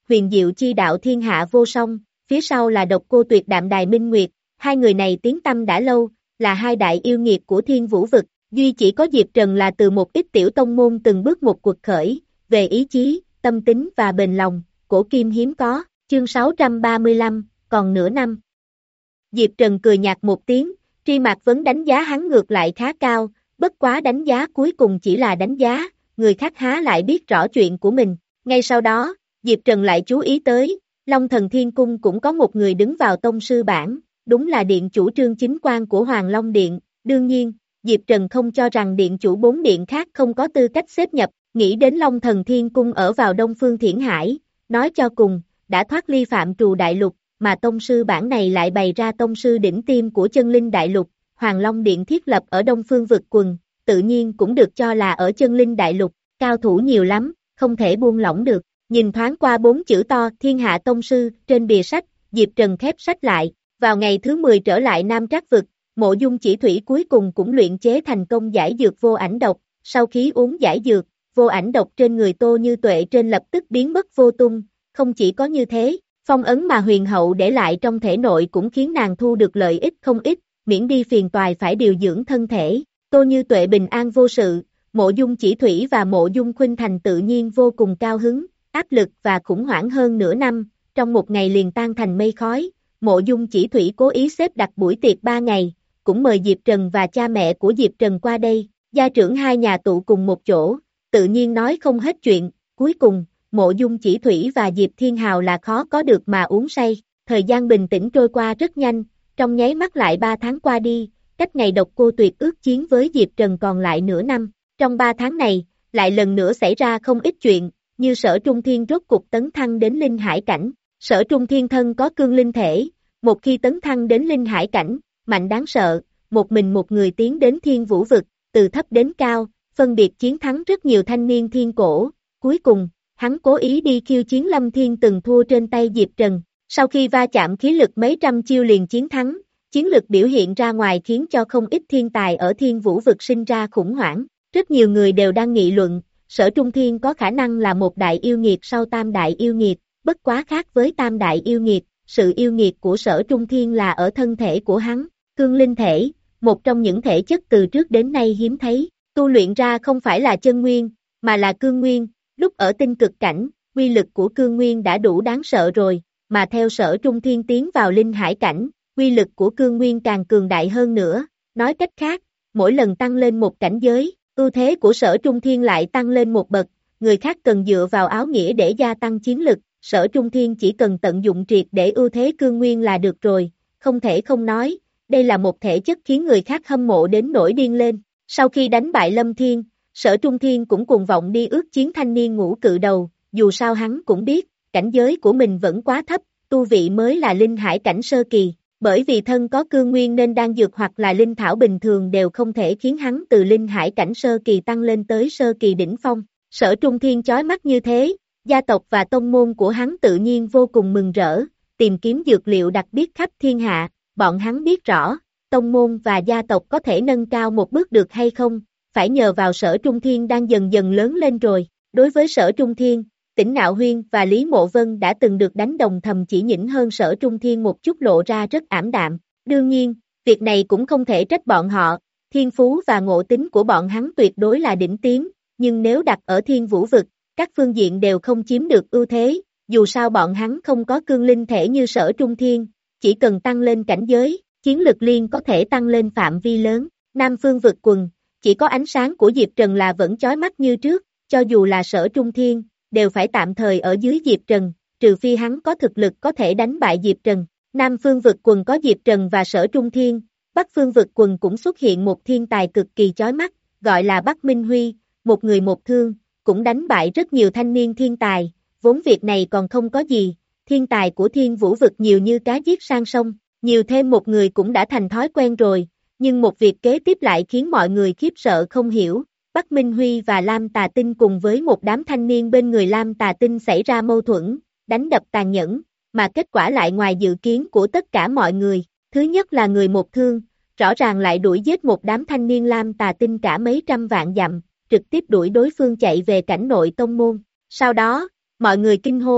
huyền diệu chi đạo thiên hạ vô song, phía sau là độc cô tuyệt đạm đài minh nguyệt, hai người này tiếng tăm đã lâu, là hai đại yêu nghiệt của thiên vũ vực, duy chỉ có Diệp Trần là từ một ít tiểu tông môn từng bước một cuộc khởi, về ý chí, tâm tính và bền lòng, cổ kim hiếm có, chương sáu trăm ba mươi lăm, còn nửa năm. Diệp Trần cười nhạt một tiếng, Tri Mạc Vấn đánh giá hắn ngược lại khá cao, bất quá đánh giá cuối cùng chỉ là đánh giá, người khác há lại biết rõ chuyện của mình. Ngay sau đó, Diệp Trần lại chú ý tới, Long Thần Thiên Cung cũng có một người đứng vào tông sư bảng, đúng là điện chủ Trương Chính Quang của Hoàng Long Điện. Đương nhiên, Diệp Trần không cho rằng điện chủ bốn điện khác không có tư cách xếp nhập, nghĩ đến Long Thần Thiên Cung ở vào Đông Phương Thiển Hải, nói cho cùng, đã thoát ly phạm trù đại lục, mà tông sư bảng này lại bày ra tông sư đỉnh tiêm của chân linh đại lục, Hoàng Long Điện thiết lập ở Đông Phương vực quần, tự nhiên cũng được cho là ở chân linh đại lục, cao thủ nhiều lắm, không thể buông lỏng được. Nhìn thoáng qua bốn chữ to Thiên Hạ Tông Sư trên bìa sách, Diệp Trần khép sách lại, vào ngày thứ mười trở lại Nam Trác Vực, Mộ Dung Chỉ Thủy cuối cùng cũng luyện chế thành công giải dược vô ảnh độc, sau khi uống giải dược, vô ảnh độc trên người Tô Như Tuệ trên lập tức biến mất vô tung, không chỉ có như thế, phong ấn mà huyền hậu để lại trong thể nội cũng khiến nàng thu được lợi ích không ít, miễn đi phiền toài phải điều dưỡng thân thể, Tô Như Tuệ bình an vô sự, Mộ Dung Chỉ Thủy và Mộ Dung Khuynh Thành tự nhiên vô cùng cao hứng, áp lực và khủng hoảng hơn nửa năm, trong một ngày liền tan thành mây khói, Mộ Dung Chỉ Thủy cố ý xếp đặt buổi tiệc ba ngày, cũng mời Diệp Trần và cha mẹ của Diệp Trần qua đây, gia trưởng hai nhà tụ cùng một chỗ, tự nhiên nói không hết chuyện, cuối cùng, Mộ Dung Chỉ Thủy và Diệp Thiên Hào là khó có được mà uống say, thời gian bình tĩnh trôi qua rất nhanh, trong nháy mắt lại ba tháng qua đi, cách ngày độc cô tuyệt ước chiến với Diệp Trần còn lại nửa năm, trong ba tháng này, lại lần nữa xảy ra không ít chuyện, như Sở Trung Thiên rốt cục tấn thăng đến linh hải cảnh, Sở Trung Thiên thân có cương linh thể, một khi tấn thăng đến linh hải cảnh, mạnh đáng sợ, một mình một người tiến đến thiên vũ vực, từ thấp đến cao, phân biệt chiến thắng rất nhiều thanh niên thiên cổ, cuối cùng, hắn cố ý đi khiêu chiến Lâm Thiên từng thua trên tay Diệp Trần, sau khi va chạm khí lực mấy trăm chiêu liền chiến thắng, chiến lực biểu hiện ra ngoài khiến cho không ít thiên tài ở thiên vũ vực sinh ra khủng hoảng, rất nhiều người đều đang nghị luận, Sở Trung Thiên có khả năng là một đại yêu nghiệt sau tam đại yêu nghiệt, bất quá khác với tam đại yêu nghiệt, sự yêu nghiệt của Sở Trung Thiên là ở thân thể của hắn, cương linh thể, một trong những thể chất từ trước đến nay hiếm thấy, tu luyện ra không phải là chân nguyên, mà là cương nguyên, lúc ở tinh cực cảnh, uy lực của cương nguyên đã đủ đáng sợ rồi, mà theo Sở Trung Thiên tiến vào linh hải cảnh, uy lực của cương nguyên càng cường đại hơn nữa, nói cách khác, mỗi lần tăng lên một cảnh giới, ưu thế của Sở Trung Thiên lại tăng lên một bậc, người khác cần dựa vào áo nghĩa để gia tăng chiến lực, Sở Trung Thiên chỉ cần tận dụng triệt để ưu thế cương nguyên là được rồi, không thể không nói, đây là một thể chất khiến người khác hâm mộ đến nổi điên lên. Sau khi đánh bại Lâm Thiên, Sở Trung Thiên cũng cuồng vọng đi ước chiến thanh niên ngũ cự đầu, dù sao hắn cũng biết, cảnh giới của mình vẫn quá thấp, tu vị mới là linh hải cảnh sơ kỳ, bởi vì thân có cương nguyên nên đan dược hoặc là linh thảo bình thường đều không thể khiến hắn từ linh hải cảnh sơ kỳ tăng lên tới sơ kỳ đỉnh phong. Sở Trung Thiên chói mắt như thế, gia tộc và tông môn của hắn tự nhiên vô cùng mừng rỡ, tìm kiếm dược liệu đặc biệt khắp thiên hạ, bọn hắn biết rõ, tông môn và gia tộc có thể nâng cao một bước được hay không, phải nhờ vào Sở Trung Thiên đang dần dần lớn lên rồi. Đối với Sở Trung Thiên, Tỉnh Ngạo Huyên và Lý Mộ Vân đã từng được đánh đồng thầm chỉ nhỉnh hơn Sở Trung Thiên một chút lộ ra rất ảm đạm. Đương nhiên, việc này cũng không thể trách bọn họ, thiên phú và ngộ tính của bọn hắn tuyệt đối là đỉnh tiến, nhưng nếu đặt ở thiên vũ vực, các phương diện đều không chiếm được ưu thế, dù sao bọn hắn không có cương linh thể như Sở Trung Thiên, chỉ cần tăng lên cảnh giới, chiến lực liên có thể tăng lên phạm vi lớn. Nam phương vực quần, chỉ có ánh sáng của Diệp Trần là vẫn chói mắt như trước, cho dù là Sở Trung Thiên, đều phải tạm thời ở dưới Diệp Trần, trừ phi hắn có thực lực có thể đánh bại Diệp Trần. Nam phương vực quần có Diệp Trần và Sở Trung Thiên, Bắc phương vực quần cũng xuất hiện một thiên tài cực kỳ chói mắt, gọi là Bắc Minh Huy, một người một thương, cũng đánh bại rất nhiều thanh niên thiên tài, vốn việc này còn không có gì, thiên tài của thiên vũ vực nhiều như cá giết sang sông, nhiều thêm một người cũng đã thành thói quen rồi, nhưng một việc kế tiếp lại khiến mọi người khiếp sợ không hiểu. Bắc Minh Huy và Lam Tà Tinh cùng với một đám thanh niên bên người Lam Tà Tinh xảy ra mâu thuẫn, đánh đập tàn nhẫn, mà kết quả lại ngoài dự kiến của tất cả mọi người. Thứ nhất là người một thương, rõ ràng lại đuổi giết một đám thanh niên Lam Tà Tinh cả mấy trăm vạn dặm, trực tiếp đuổi đối phương chạy về cảnh nội tông môn. Sau đó, mọi người kinh hô,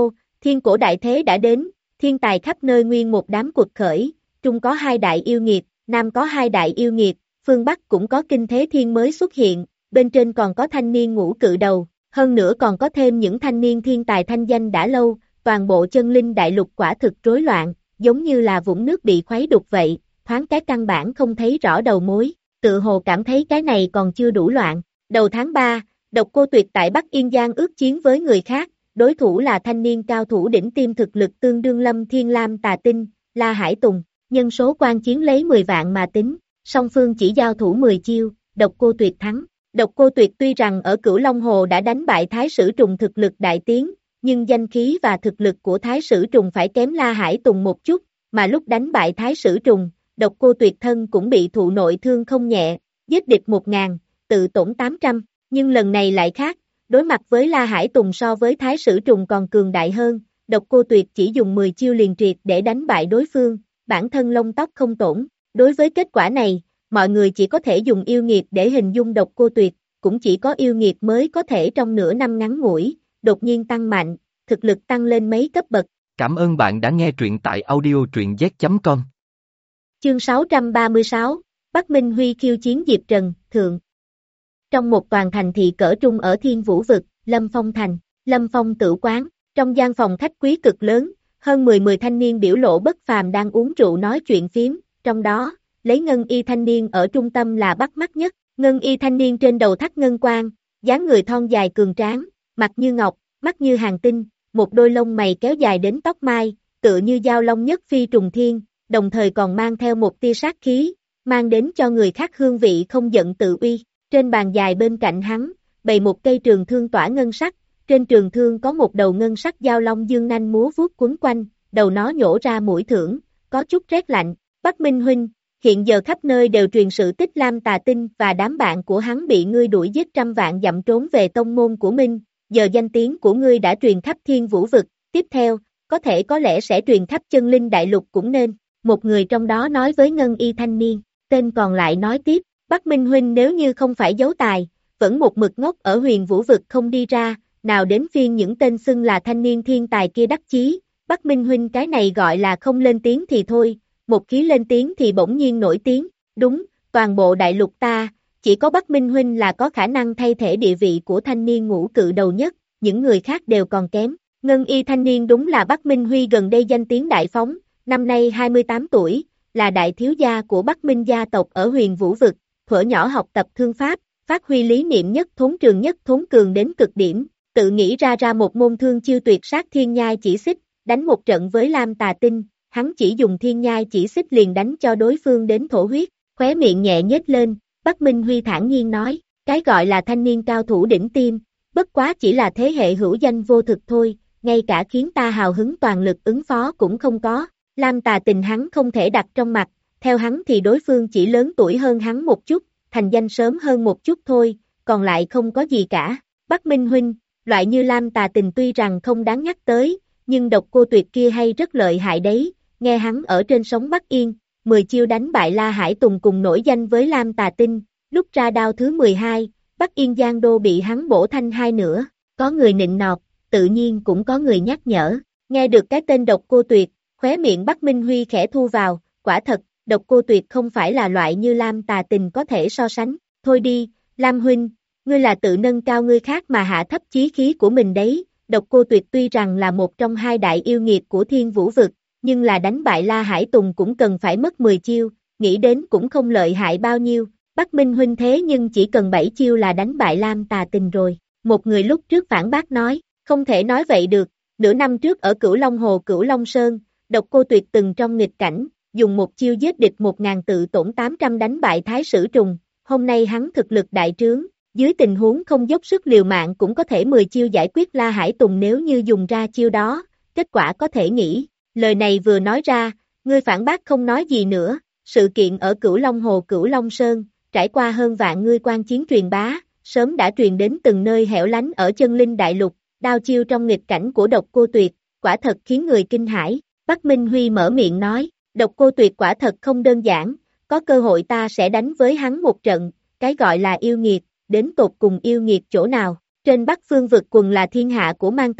Thiên cổ đại thế đã đến, thiên tài khắp nơi nguyên một đám cuộc khởi, trung có hai đại yêu nghiệt, nam có hai đại yêu nghiệt, phương Bắc cũng có kinh thế thiên mới xuất hiện, bên trên còn có thanh niên ngũ cự đầu, hơn nữa còn có thêm những thanh niên thiên tài thanh danh đã lâu, toàn bộ chân linh đại lục quả thực rối loạn, giống như là vũng nước bị khuấy đục vậy, thoáng cái căn bản không thấy rõ đầu mối, tự hồ cảm thấy cái này còn chưa đủ loạn. Đầu tháng ba, Độc Cô Tuyệt tại Bắc Yên Giang ước chiến với người khác, đối thủ là thanh niên cao thủ đỉnh tiêm thực lực tương đương Lâm Thiên Lam Tà Tinh, La Hải Tùng, nhân số quan chiến lấy mười vạn mà tính, song phương chỉ giao thủ mười chiêu, Độc Cô Tuyệt thắng. Độc Cô Tuyệt tuy rằng ở Cửu Long Hồ đã đánh bại Thái Sử Trùng thực lực đại tiến, nhưng danh khí và thực lực của Thái Sử Trùng phải kém La Hải Tùng một chút, mà lúc đánh bại Thái Sử Trùng, Độc Cô Tuyệt thân cũng bị thụ nội thương không nhẹ, giết địch một ngàn, tự tổn tám trăm, nhưng lần này lại khác, đối mặt với La Hải Tùng so với Thái Sử Trùng còn cường đại hơn, Độc Cô Tuyệt chỉ dùng mười chiêu liền triệt để đánh bại đối phương, bản thân lông tóc không tổn. Đối với kết quả này, mọi người chỉ có thể dùng yêu nghiệt để hình dung Độc Cô Tuyệt, cũng chỉ có yêu nghiệt mới có thể trong nửa năm ngắn ngủi, đột nhiên tăng mạnh, thực lực tăng lên mấy cấp bậc. Cảm ơn bạn đã nghe truyện tại audio truyện z chấm com. Chương sáu trăm ba mươi sáu, Bắc Minh Huy khiêu chiến Diệp Trần, thượng. Trong một toàn thành thị cỡ trung ở Thiên Vũ Vực, Lâm Phong Thành, Lâm Phong Tử Quán, trong gian phòng khách quý cực lớn, hơn mười mười thanh niên biểu lộ bất phàm đang uống rượu nói chuyện phiếm, trong đó, lấy ngân y thanh niên ở trung tâm là bắt mắt nhất, ngân y thanh niên trên đầu thắt ngân quang, dáng người thon dài cường tráng, mặt như ngọc, mắt như hàng tinh, một đôi lông mày kéo dài đến tóc mai, tựa như dao long nhất phi trùng thiên, đồng thời còn mang theo một tia sát khí, mang đến cho người khác hương vị không giận tự uy. Trên bàn dài bên cạnh hắn, bày một cây trường thương tỏa ngân sắc, trên trường thương có một đầu ngân sắc dao long dương nanh múa vuốt quấn quanh, đầu nó nhổ ra mũi thưởng, có chút rét lạnh. Bắc Minh huynh, hiện giờ khắp nơi đều truyền sự tích Lam Tà Tinh và đám bạn của hắn bị ngươi đuổi giết trăm vạn dặm trốn về tông môn của Minh, giờ danh tiếng của ngươi đã truyền khắp Thiên Vũ Vực, tiếp theo, có thể có lẽ sẽ truyền khắp chân linh đại lục cũng nên, một người trong đó nói với ngân y thanh niên, tên còn lại nói tiếp, Bắc Minh huynh nếu như không phải giấu tài, vẫn một mực ngốc ở Huyền Vũ Vực không đi ra, nào đến phiên những tên xưng là thanh niên thiên tài kia đắc chí, Bắc Minh huynh cái này gọi là không lên tiếng thì thôi, một khí lên tiếng thì bỗng nhiên nổi tiếng, đúng, toàn bộ đại lục ta, chỉ có Bắc Minh huynh là có khả năng thay thế địa vị của thanh niên ngũ cự đầu nhất, những người khác đều còn kém. Ngân y thanh niên đúng là Bắc Minh Huy gần đây danh tiếng đại phóng, năm nay hai mươi tám tuổi, là đại thiếu gia của Bắc Minh gia tộc ở Huyền Vũ Vực, thuở nhỏ học tập thương pháp, phát huy lý niệm nhất thốn trường nhất thốn cường đến cực điểm, tự nghĩ ra ra một môn thương chiêu tuyệt sát thiên nhai chỉ xích, đánh một trận với Lam Tà Tinh, hắn chỉ dùng thiên nhai chỉ xích liền đánh cho đối phương đến thổ huyết, khóe miệng nhẹ nhếch lên, Bắc Minh Huy thản nhiên nói, cái gọi là thanh niên cao thủ đỉnh tiêm, bất quá chỉ là thế hệ hữu danh vô thực thôi, ngay cả khiến ta hào hứng toàn lực ứng phó cũng không có, Lam Tà Tình hắn không thể đặt trong mặt, theo hắn thì đối phương chỉ lớn tuổi hơn hắn một chút, thành danh sớm hơn một chút thôi, còn lại không có gì cả, Bắc Minh huynh, loại như Lam Tà Tình tuy rằng không đáng nhắc tới, nhưng Độc Cô Tuyệt kia hay rất lợi hại đấy, nghe hắn ở trên sóng Bắc Yên, mười chiêu đánh bại La Hải Tùng cùng nổi danh với Lam Tà Tinh, lúc ra đao thứ mười hai, Bắc Yên Giang Đô bị hắn bổ thanh hai nửa, có người nịnh nọt, tự nhiên cũng có người nhắc nhở, nghe được cái tên Độc Cô Tuyệt, khóe miệng Bắc Minh Huy khẽ thu vào, quả thật, Độc Cô Tuyệt không phải là loại như Lam Tà Tình có thể so sánh, thôi đi, Lam huynh, ngươi là tự nâng cao ngươi khác mà hạ thấp chí khí của mình đấy, Độc Cô Tuyệt tuy rằng là một trong hai đại yêu nghiệt của Thiên Vũ Vực, nhưng là đánh bại La Hải Tùng cũng cần phải mất mười chiêu, nghĩ đến cũng không lợi hại bao nhiêu, Bắc Minh huynh thế nhưng chỉ cần bảy chiêu là đánh bại Lam Tà Tình rồi, một người lúc trước phản bác nói, không thể nói vậy được, nửa năm trước ở Cửu Long Hồ Cửu Long Sơn, Độc Cô Tuyệt từng trong nghịch cảnh, dùng một chiêu giết địch một ngàn tự tổn tám trăm đánh bại Thái Sử Trùng, hôm nay hắn thực lực đại trướng, dưới tình huống không dốc sức liều mạng cũng có thể mười chiêu giải quyết La Hải Tùng nếu như dùng ra chiêu đó, kết quả có thể nghĩ, lời này vừa nói ra, ngươi phản bác không nói gì nữa, sự kiện ở Cửu Long Hồ Cửu Long Sơn, trải qua hơn vạn ngươi quan chiến truyền bá, sớm đã truyền đến từng nơi hẻo lánh ở chân linh đại lục, đao chiêu trong nghịch cảnh của Độc Cô Tuyệt, quả thật khiến người kinh hãi. Bắc Minh Huy mở miệng nói, Độc Cô Tuyệt quả thật không đơn giản, có cơ hội ta sẽ đánh với hắn một trận, cái gọi là yêu nghiệt, đến tột cùng yêu nghiệt chỗ nào, trên Bắc Phương Vực quần là thiên hạ của mang tộc,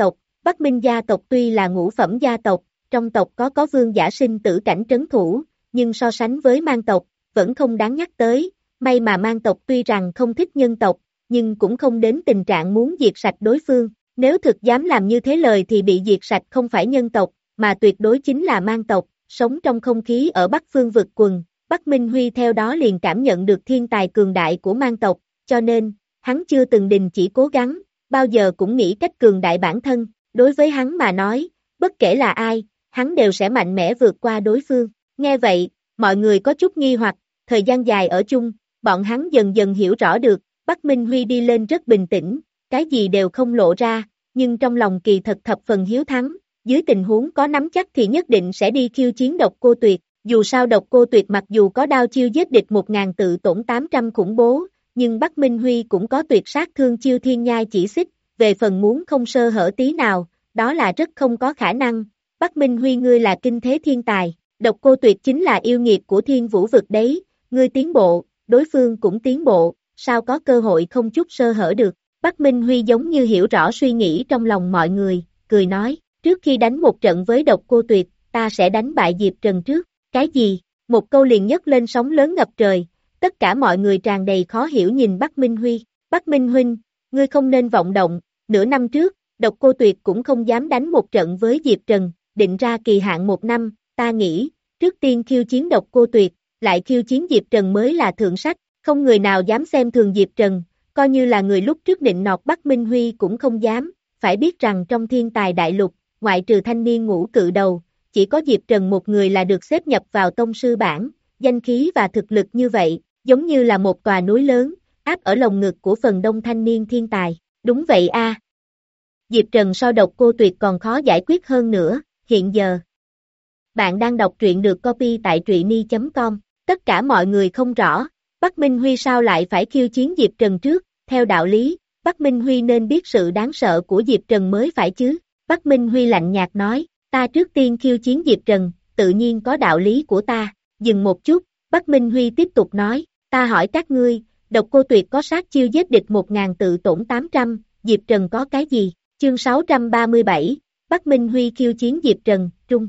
Bắc Minh gia tộc tuy là ngũ phẩm gia tộc, trong tộc có có vương giả sinh tử cảnh trấn thủ, nhưng so sánh với mang tộc, vẫn không đáng nhắc tới, may mà mang tộc tuy rằng không thích nhân tộc, nhưng cũng không đến tình trạng muốn diệt sạch đối phương, nếu thực dám làm như thế lời thì bị diệt sạch không phải nhân tộc, mà tuyệt đối chính là mang tộc, sống trong không khí ở Bắc Phương vực quần, Bắc Minh Huy theo đó liền cảm nhận được thiên tài cường đại của mang tộc, cho nên, hắn chưa từng đình chỉ cố gắng, bao giờ cũng nghĩ cách cường đại bản thân, đối với hắn mà nói, bất kể là ai, hắn đều sẽ mạnh mẽ vượt qua đối phương, nghe vậy, mọi người có chút nghi hoặc, thời gian dài ở chung, bọn hắn dần dần hiểu rõ được, Bắc Minh Huy đi lên rất bình tĩnh, cái gì đều không lộ ra, nhưng trong lòng kỳ thật thập phần hiếu thắng, dưới tình huống có nắm chắc thì nhất định sẽ đi khiêu chiến Độc Cô Tuyệt, dù sao Độc Cô Tuyệt mặc dù có đao chiêu giết địch một ngàn tự tổn tám trăm khủng bố, nhưng Bắc Minh Huy cũng có tuyệt sát thương chiêu thiên nhai chỉ xích, về phần muốn không sơ hở tí nào, đó là rất không có khả năng, Bắc Minh Huy ngươi là kinh thế thiên tài, Độc Cô Tuyệt chính là yêu nghiệt của thiên vũ vực đấy, ngươi tiến bộ, đối phương cũng tiến bộ, sao có cơ hội không chút sơ hở được, Bắc Minh Huy giống như hiểu rõ suy nghĩ trong lòng mọi người, cười nói, trước khi đánh một trận với Độc Cô Tuyệt, ta sẽ đánh bại Diệp Trần trước, cái gì, một câu liền nhấc lên sóng lớn ngập trời, tất cả mọi người tràn đầy khó hiểu nhìn Bắc Minh Huy, Bắc Minh Huynh, ngươi không nên vọng động, nửa năm trước, Độc Cô Tuyệt cũng không dám đánh một trận với Diệp Trần, định ra kỳ hạn một năm, ta nghĩ, trước tiên khiêu chiến Độc Cô Tuyệt, lại khiêu chiến Diệp Trần mới là thượng sách, không người nào dám xem thường Diệp Trần, coi như là người lúc trước định nọt Bắc Minh Huy cũng không dám, phải biết rằng trong thiên tài đại lục, ngoại trừ thanh niên ngũ cự đầu, chỉ có Diệp Trần một người là được xếp nhập vào tông sư bảng, danh khí và thực lực như vậy, giống như là một tòa núi lớn, áp ở lồng ngực của phần đông thanh niên thiên tài, đúng vậy a. Diệp Trần so Độc Cô Tuyệt còn khó giải quyết hơn nữa, hiện giờ. Bạn đang đọc truyện được copy tại truyện chấm com, tất cả mọi người không rõ, Bắc Minh Huy sao lại phải khiêu chiến Diệp Trần trước, theo đạo lý, Bắc Minh Huy nên biết sự đáng sợ của Diệp Trần mới phải chứ, Bắc Minh Huy lạnh nhạt nói, ta trước tiên khiêu chiến Diệp Trần, tự nhiên có đạo lý của ta, dừng một chút, Bắc Minh Huy tiếp tục nói, ta hỏi các ngươi, Độc Cô Tuyệt có sát chiêu giết địch một ngàn tự tổn tám trăm, Diệp Trần có cái gì, chương sáu trăm ba mươi bảy, Bắc Minh Huy khiêu chiến Diệp Trần, trung.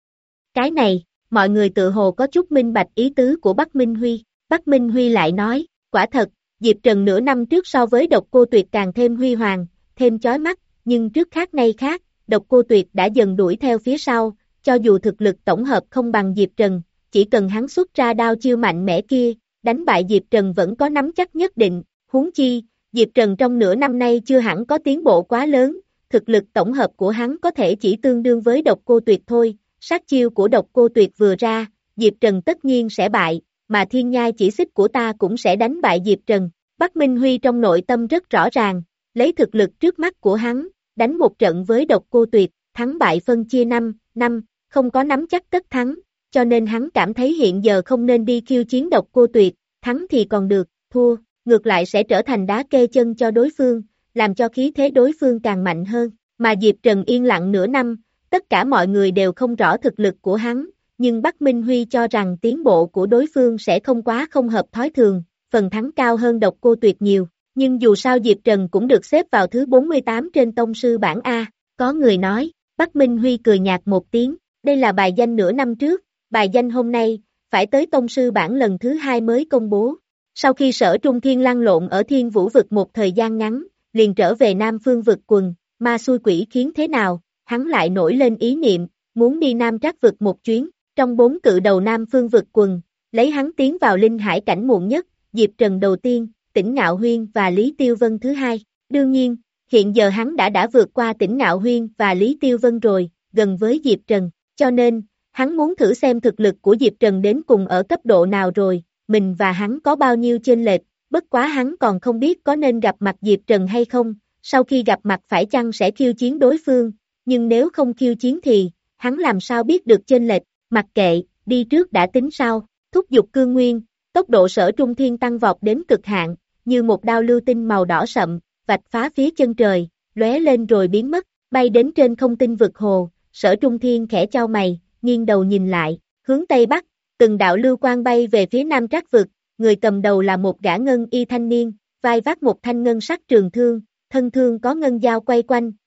Cái này, mọi người tự hồ có chút minh bạch ý tứ của Bắc Minh Huy, Bắc Minh Huy lại nói, quả thật, Diệp Trần nửa năm trước so với Độc Cô Tuyệt càng thêm huy hoàng, thêm chói mắt, nhưng trước khác nay khác, Độc Cô Tuyệt đã dần đuổi theo phía sau, cho dù thực lực tổng hợp không bằng Diệp Trần, chỉ cần hắn xuất ra đao chiêu mạnh mẽ kia, đánh bại Diệp Trần vẫn có nắm chắc nhất định, huống chi, Diệp Trần trong nửa năm nay chưa hẳn có tiến bộ quá lớn, thực lực tổng hợp của hắn có thể chỉ tương đương với Độc Cô Tuyệt thôi, sát chiêu của Độc Cô Tuyệt vừa ra, Diệp Trần tất nhiên sẽ bại, mà thiên nhai chỉ xích của ta cũng sẽ đánh bại Diệp Trần. Bắc Minh Huy trong nội tâm rất rõ ràng, lấy thực lực trước mắt của hắn, đánh một trận với Độc Cô Tuyệt, thắng bại phân chia năm, năm, không có nắm chắc tất thắng, cho nên hắn cảm thấy hiện giờ không nên đi khiêu chiến Độc Cô Tuyệt, thắng thì còn được, thua, ngược lại sẽ trở thành đá kê chân cho đối phương, làm cho khí thế đối phương càng mạnh hơn, mà Diệp Trần yên lặng nửa năm, tất cả mọi người đều không rõ thực lực của hắn, nhưng Bắc Minh Huy cho rằng tiến bộ của đối phương sẽ không quá không hợp thói thường, phần thắng cao hơn Độc Cô Tuyệt nhiều, nhưng dù sao Diệp Trần cũng được xếp vào thứ bốn mươi tám trên tông sư bảng A, có người nói, Bắc Minh Huy cười nhạt một tiếng, đây là bài danh nửa năm trước, bài danh hôm nay, phải tới tông sư bảng lần thứ hai mới công bố, sau khi Sở Trung Thiên lăn lộn ở Thiên Vũ vực một thời gian ngắn, liền trở về Nam Phương vực quần, ma xui quỷ khiến thế nào, hắn lại nổi lên ý niệm, muốn đi Nam Trác vực một chuyến, trong bốn cự đầu Nam Phương vực quần, lấy hắn tiến vào linh hải cảnh muộn nhất, Diệp Trần đầu tiên, Tỉnh Ngạo Huyên và Lý Tiêu Vân thứ hai, đương nhiên, hiện giờ hắn đã đã vượt qua Tỉnh Ngạo Huyên và Lý Tiêu Vân rồi, gần với Diệp Trần, cho nên, hắn muốn thử xem thực lực của Diệp Trần đến cùng ở cấp độ nào rồi, mình và hắn có bao nhiêu chênh lệch, bất quá hắn còn không biết có nên gặp mặt Diệp Trần hay không, sau khi gặp mặt phải chăng sẽ khiêu chiến đối phương, nhưng nếu không khiêu chiến thì, hắn làm sao biết được chênh lệch, mặc kệ, đi trước đã tính sau, thúc giục cương nguyên, tốc độ Sở Trung Thiên tăng vọt đến cực hạn, như một đao lưu tinh màu đỏ sậm, vạch phá phía chân trời, lóe lên rồi biến mất, bay đến trên không tinh vực hồ, Sở Trung Thiên khẽ chau mày, nghiêng đầu nhìn lại, hướng Tây Bắc, từng đạo lưu quang bay về phía Nam Trác vực, người cầm đầu là một gã ngân y thanh niên, vai vác một thanh ngân sắc trường thương, thân thương có ngân dao quay quanh,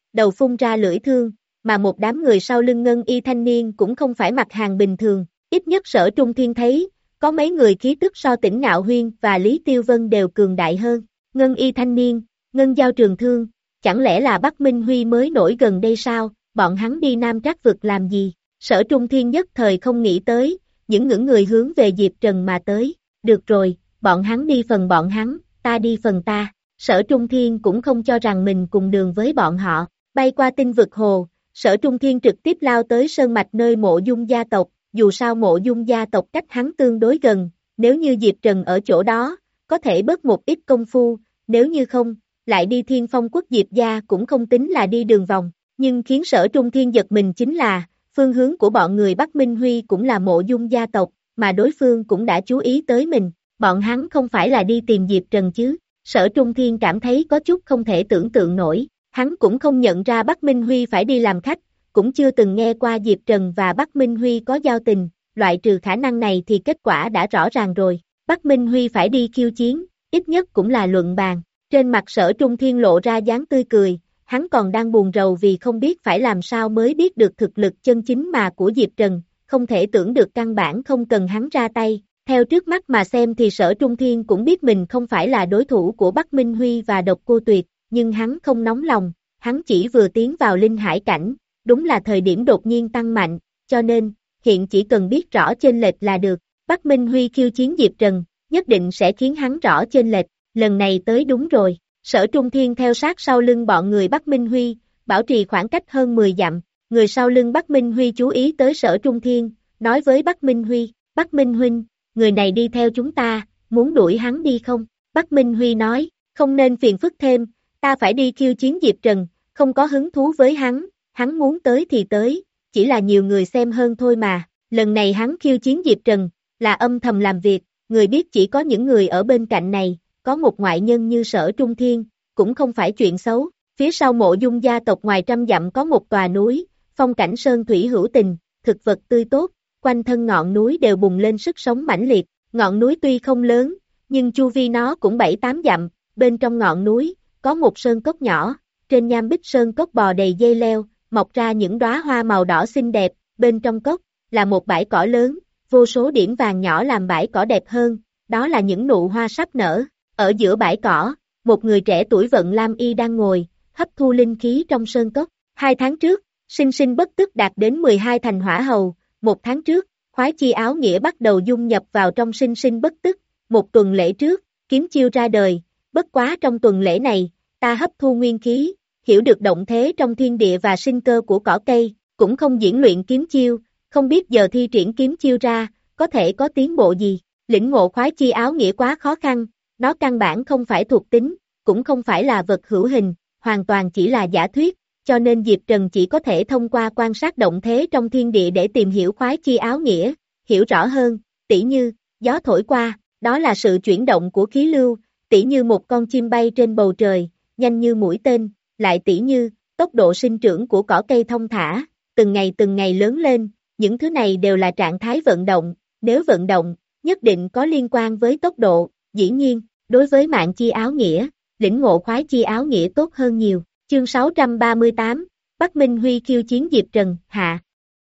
đầu phun ra lưỡi thương, mà một đám người sau lưng ngân y thanh niên cũng không phải mặt hàng bình thường, ít nhất Sở Trung Thiên thấy, có mấy người khí tức so Tỉnh Ngạo Huyên và Lý Tiêu Vân đều cường đại hơn, ngân y thanh niên, ngân giao trường thương, chẳng lẽ là Bắc Minh Huy mới nổi gần đây sao, bọn hắn đi Nam Trác vực làm gì, Sở Trung Thiên nhất thời không nghĩ tới, những ngưỡng người hướng về Diệp Trần mà tới, được rồi, bọn hắn đi phần bọn hắn, ta đi phần ta, Sở Trung Thiên cũng không cho rằng mình cùng đường với bọn họ, bay qua tinh vực hồ, Sở Trung Thiên trực tiếp lao tới sơn mạch nơi Mộ Dung gia tộc, dù sao Mộ Dung gia tộc cách hắn tương đối gần, nếu như Diệp Trần ở chỗ đó, có thể bớt một ít công phu, nếu như không, lại đi Thiên Phong quốc Diệp gia cũng không tính là đi đường vòng, nhưng khiến Sở Trung Thiên giật mình chính là, phương hướng của bọn người Bắc Minh Huy cũng là Mộ Dung gia tộc, mà đối phương cũng đã chú ý tới mình, bọn hắn không phải là đi tìm Diệp Trần chứ, Sở Trung Thiên cảm thấy có chút không thể tưởng tượng nổi, hắn cũng không nhận ra Bắc Minh Huy phải đi làm khách, cũng chưa từng nghe qua Diệp Trần và Bắc Minh Huy có giao tình, loại trừ khả năng này thì kết quả đã rõ ràng rồi, Bắc Minh Huy phải đi khiêu chiến, ít nhất cũng là luận bàn, trên mặt Sở Trung Thiên lộ ra dáng tươi cười, hắn còn đang buồn rầu vì không biết phải làm sao mới biết được thực lực chân chính mà của Diệp Trần, không thể tưởng được căn bản không cần hắn ra tay, theo trước mắt mà xem thì Sở Trung Thiên cũng biết mình không phải là đối thủ của Bắc Minh Huy và Độc Cô Tuyệt, nhưng hắn không nóng lòng, hắn chỉ vừa tiến vào linh hải cảnh, đúng là thời điểm đột nhiên tăng mạnh, cho nên, hiện chỉ cần biết rõ chênh lệch là được, Bắc Minh Huy khiêu chiến Diệp Trần, nhất định sẽ khiến hắn rõ chênh lệch, lần này tới đúng rồi, Sở Trung Thiên theo sát sau lưng bọn người Bắc Minh Huy, bảo trì khoảng cách hơn mười dặm, người sau lưng Bắc Minh Huy chú ý tới Sở Trung Thiên, nói với Bắc Minh Huy, Bắc Minh Huynh, người này đi theo chúng ta, muốn đuổi hắn đi không? Bắc Minh Huy nói, không nên phiền phức thêm, ta phải đi khiêu chiến Diệp Trần, không có hứng thú với hắn, hắn muốn tới thì tới, chỉ là nhiều người xem hơn thôi mà, lần này hắn khiêu chiến Diệp Trần, là âm thầm làm việc, người biết chỉ có những người ở bên cạnh này, có một ngoại nhân như Sở Trung Thiên, cũng không phải chuyện xấu, phía sau Mộ Dung gia tộc ngoài trăm dặm có một tòa núi, phong cảnh sơn thủy hữu tình, thực vật tươi tốt, quanh thân ngọn núi đều bùng lên sức sống mãnh liệt, ngọn núi tuy không lớn, nhưng chu vi nó cũng bảy tám dặm, bên trong ngọn núi, có một sơn cốc nhỏ, trên nham bích sơn cốc bò đầy dây leo, mọc ra những đóa hoa màu đỏ xinh đẹp, bên trong cốc, là một bãi cỏ lớn, vô số điểm vàng nhỏ làm bãi cỏ đẹp hơn, đó là những nụ hoa sắp nở, ở giữa bãi cỏ, một người trẻ tuổi vận lam y đang ngồi, hấp thu linh khí trong sơn cốc, hai tháng trước, sinh sinh bất tức đạt đến mười hai thành hỏa hầu, một tháng trước, khoái chi áo nghĩa bắt đầu dung nhập vào trong sinh sinh bất tức, một tuần lễ trước, kiếm chiêu ra đời, bất quá trong tuần lễ này, ta hấp thu nguyên khí, hiểu được động thế trong thiên địa và sinh cơ của cỏ cây, cũng không diễn luyện kiếm chiêu, không biết giờ thi triển kiếm chiêu ra, có thể có tiến bộ gì, lĩnh ngộ khoái chi áo nghĩa quá khó khăn, nó căn bản không phải thuộc tính, cũng không phải là vật hữu hình, hoàn toàn chỉ là giả thuyết, cho nên Diệp Trần chỉ có thể thông qua quan sát động thế trong thiên địa để tìm hiểu khoái chi áo nghĩa, hiểu rõ hơn, tỉ như, gió thổi qua, đó là sự chuyển động của khí lưu, tỉ như một con chim bay trên bầu trời, nhanh như mũi tên, lại tỉ như, tốc độ sinh trưởng của cỏ cây thông thả, từng ngày từng ngày lớn lên, những thứ này đều là trạng thái vận động, nếu vận động, nhất định có liên quan với tốc độ, dĩ nhiên, đối với mạng chi áo nghĩa, lĩnh ngộ khoái chi áo nghĩa tốt hơn nhiều. Chương sáu trăm ba mươi tám, Bắc Minh Huy khiêu chiến Diệp Trần, hạ.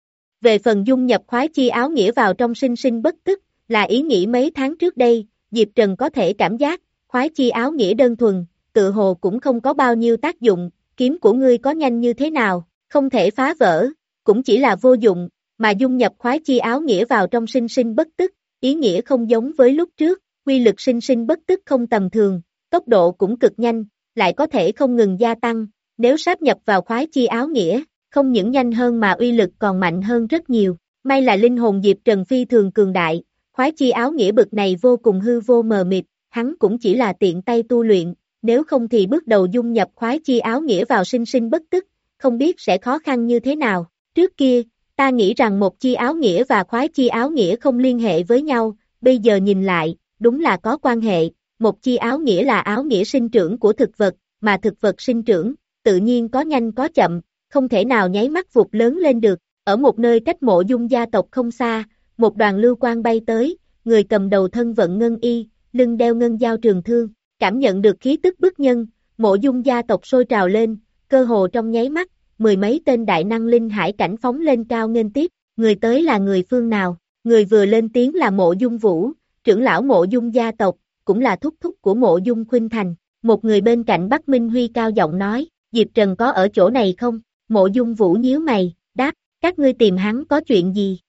Về phần dung nhập khoái chi áo nghĩa vào trong sinh sinh bất tức, là ý nghĩ mấy tháng trước đây, Diệp Trần có thể cảm giác, khoái chi áo nghĩa đơn thuần, tự hồ cũng không có bao nhiêu tác dụng, kiếm của ngươi có nhanh như thế nào, không thể phá vỡ, cũng chỉ là vô dụng, mà dung nhập khoái chi áo nghĩa vào trong sinh sinh bất tức, ý nghĩa không giống với lúc trước, quy lực sinh sinh bất tức không tầm thường, tốc độ cũng cực nhanh, lại có thể không ngừng gia tăng, nếu sáp nhập vào khoái chi áo nghĩa, không những nhanh hơn mà uy lực còn mạnh hơn rất nhiều, may là linh hồn Diệp Trần phi thường cường đại, khoái chi áo nghĩa bực này vô cùng hư vô mờ mịt, hắn cũng chỉ là tiện tay tu luyện, nếu không thì bước đầu dung nhập khoái chi áo nghĩa vào sinh sinh bất tức, không biết sẽ khó khăn như thế nào, trước kia, ta nghĩ rằng một chi áo nghĩa và khoái chi áo nghĩa không liên hệ với nhau, bây giờ nhìn lại, đúng là có quan hệ. Một chi áo nghĩa là áo nghĩa sinh trưởng của thực vật, mà thực vật sinh trưởng, tự nhiên có nhanh có chậm, không thể nào nháy mắt vụt lớn lên được. Ở một nơi cách Mộ Dung gia tộc không xa, một đoàn lưu quang bay tới, người cầm đầu thân vận ngân y, lưng đeo ngân dao trường thương, cảm nhận được khí tức bức nhân, Mộ Dung gia tộc sôi trào lên, cơ hồ trong nháy mắt, mười mấy tên đại năng linh hải cảnh phóng lên cao nghênh tiếp, người tới là người phương nào, người vừa lên tiếng là Mộ Dung Vũ, trưởng lão Mộ Dung gia tộc, cũng là thúc thúc của Mộ Dung Khuynh Thành, một người bên cạnh Bắc Minh Huy cao giọng nói, Diệp Trần có ở chỗ này không? Mộ Dung Vũ nhíu mày, đáp, các ngươi tìm hắn có chuyện gì?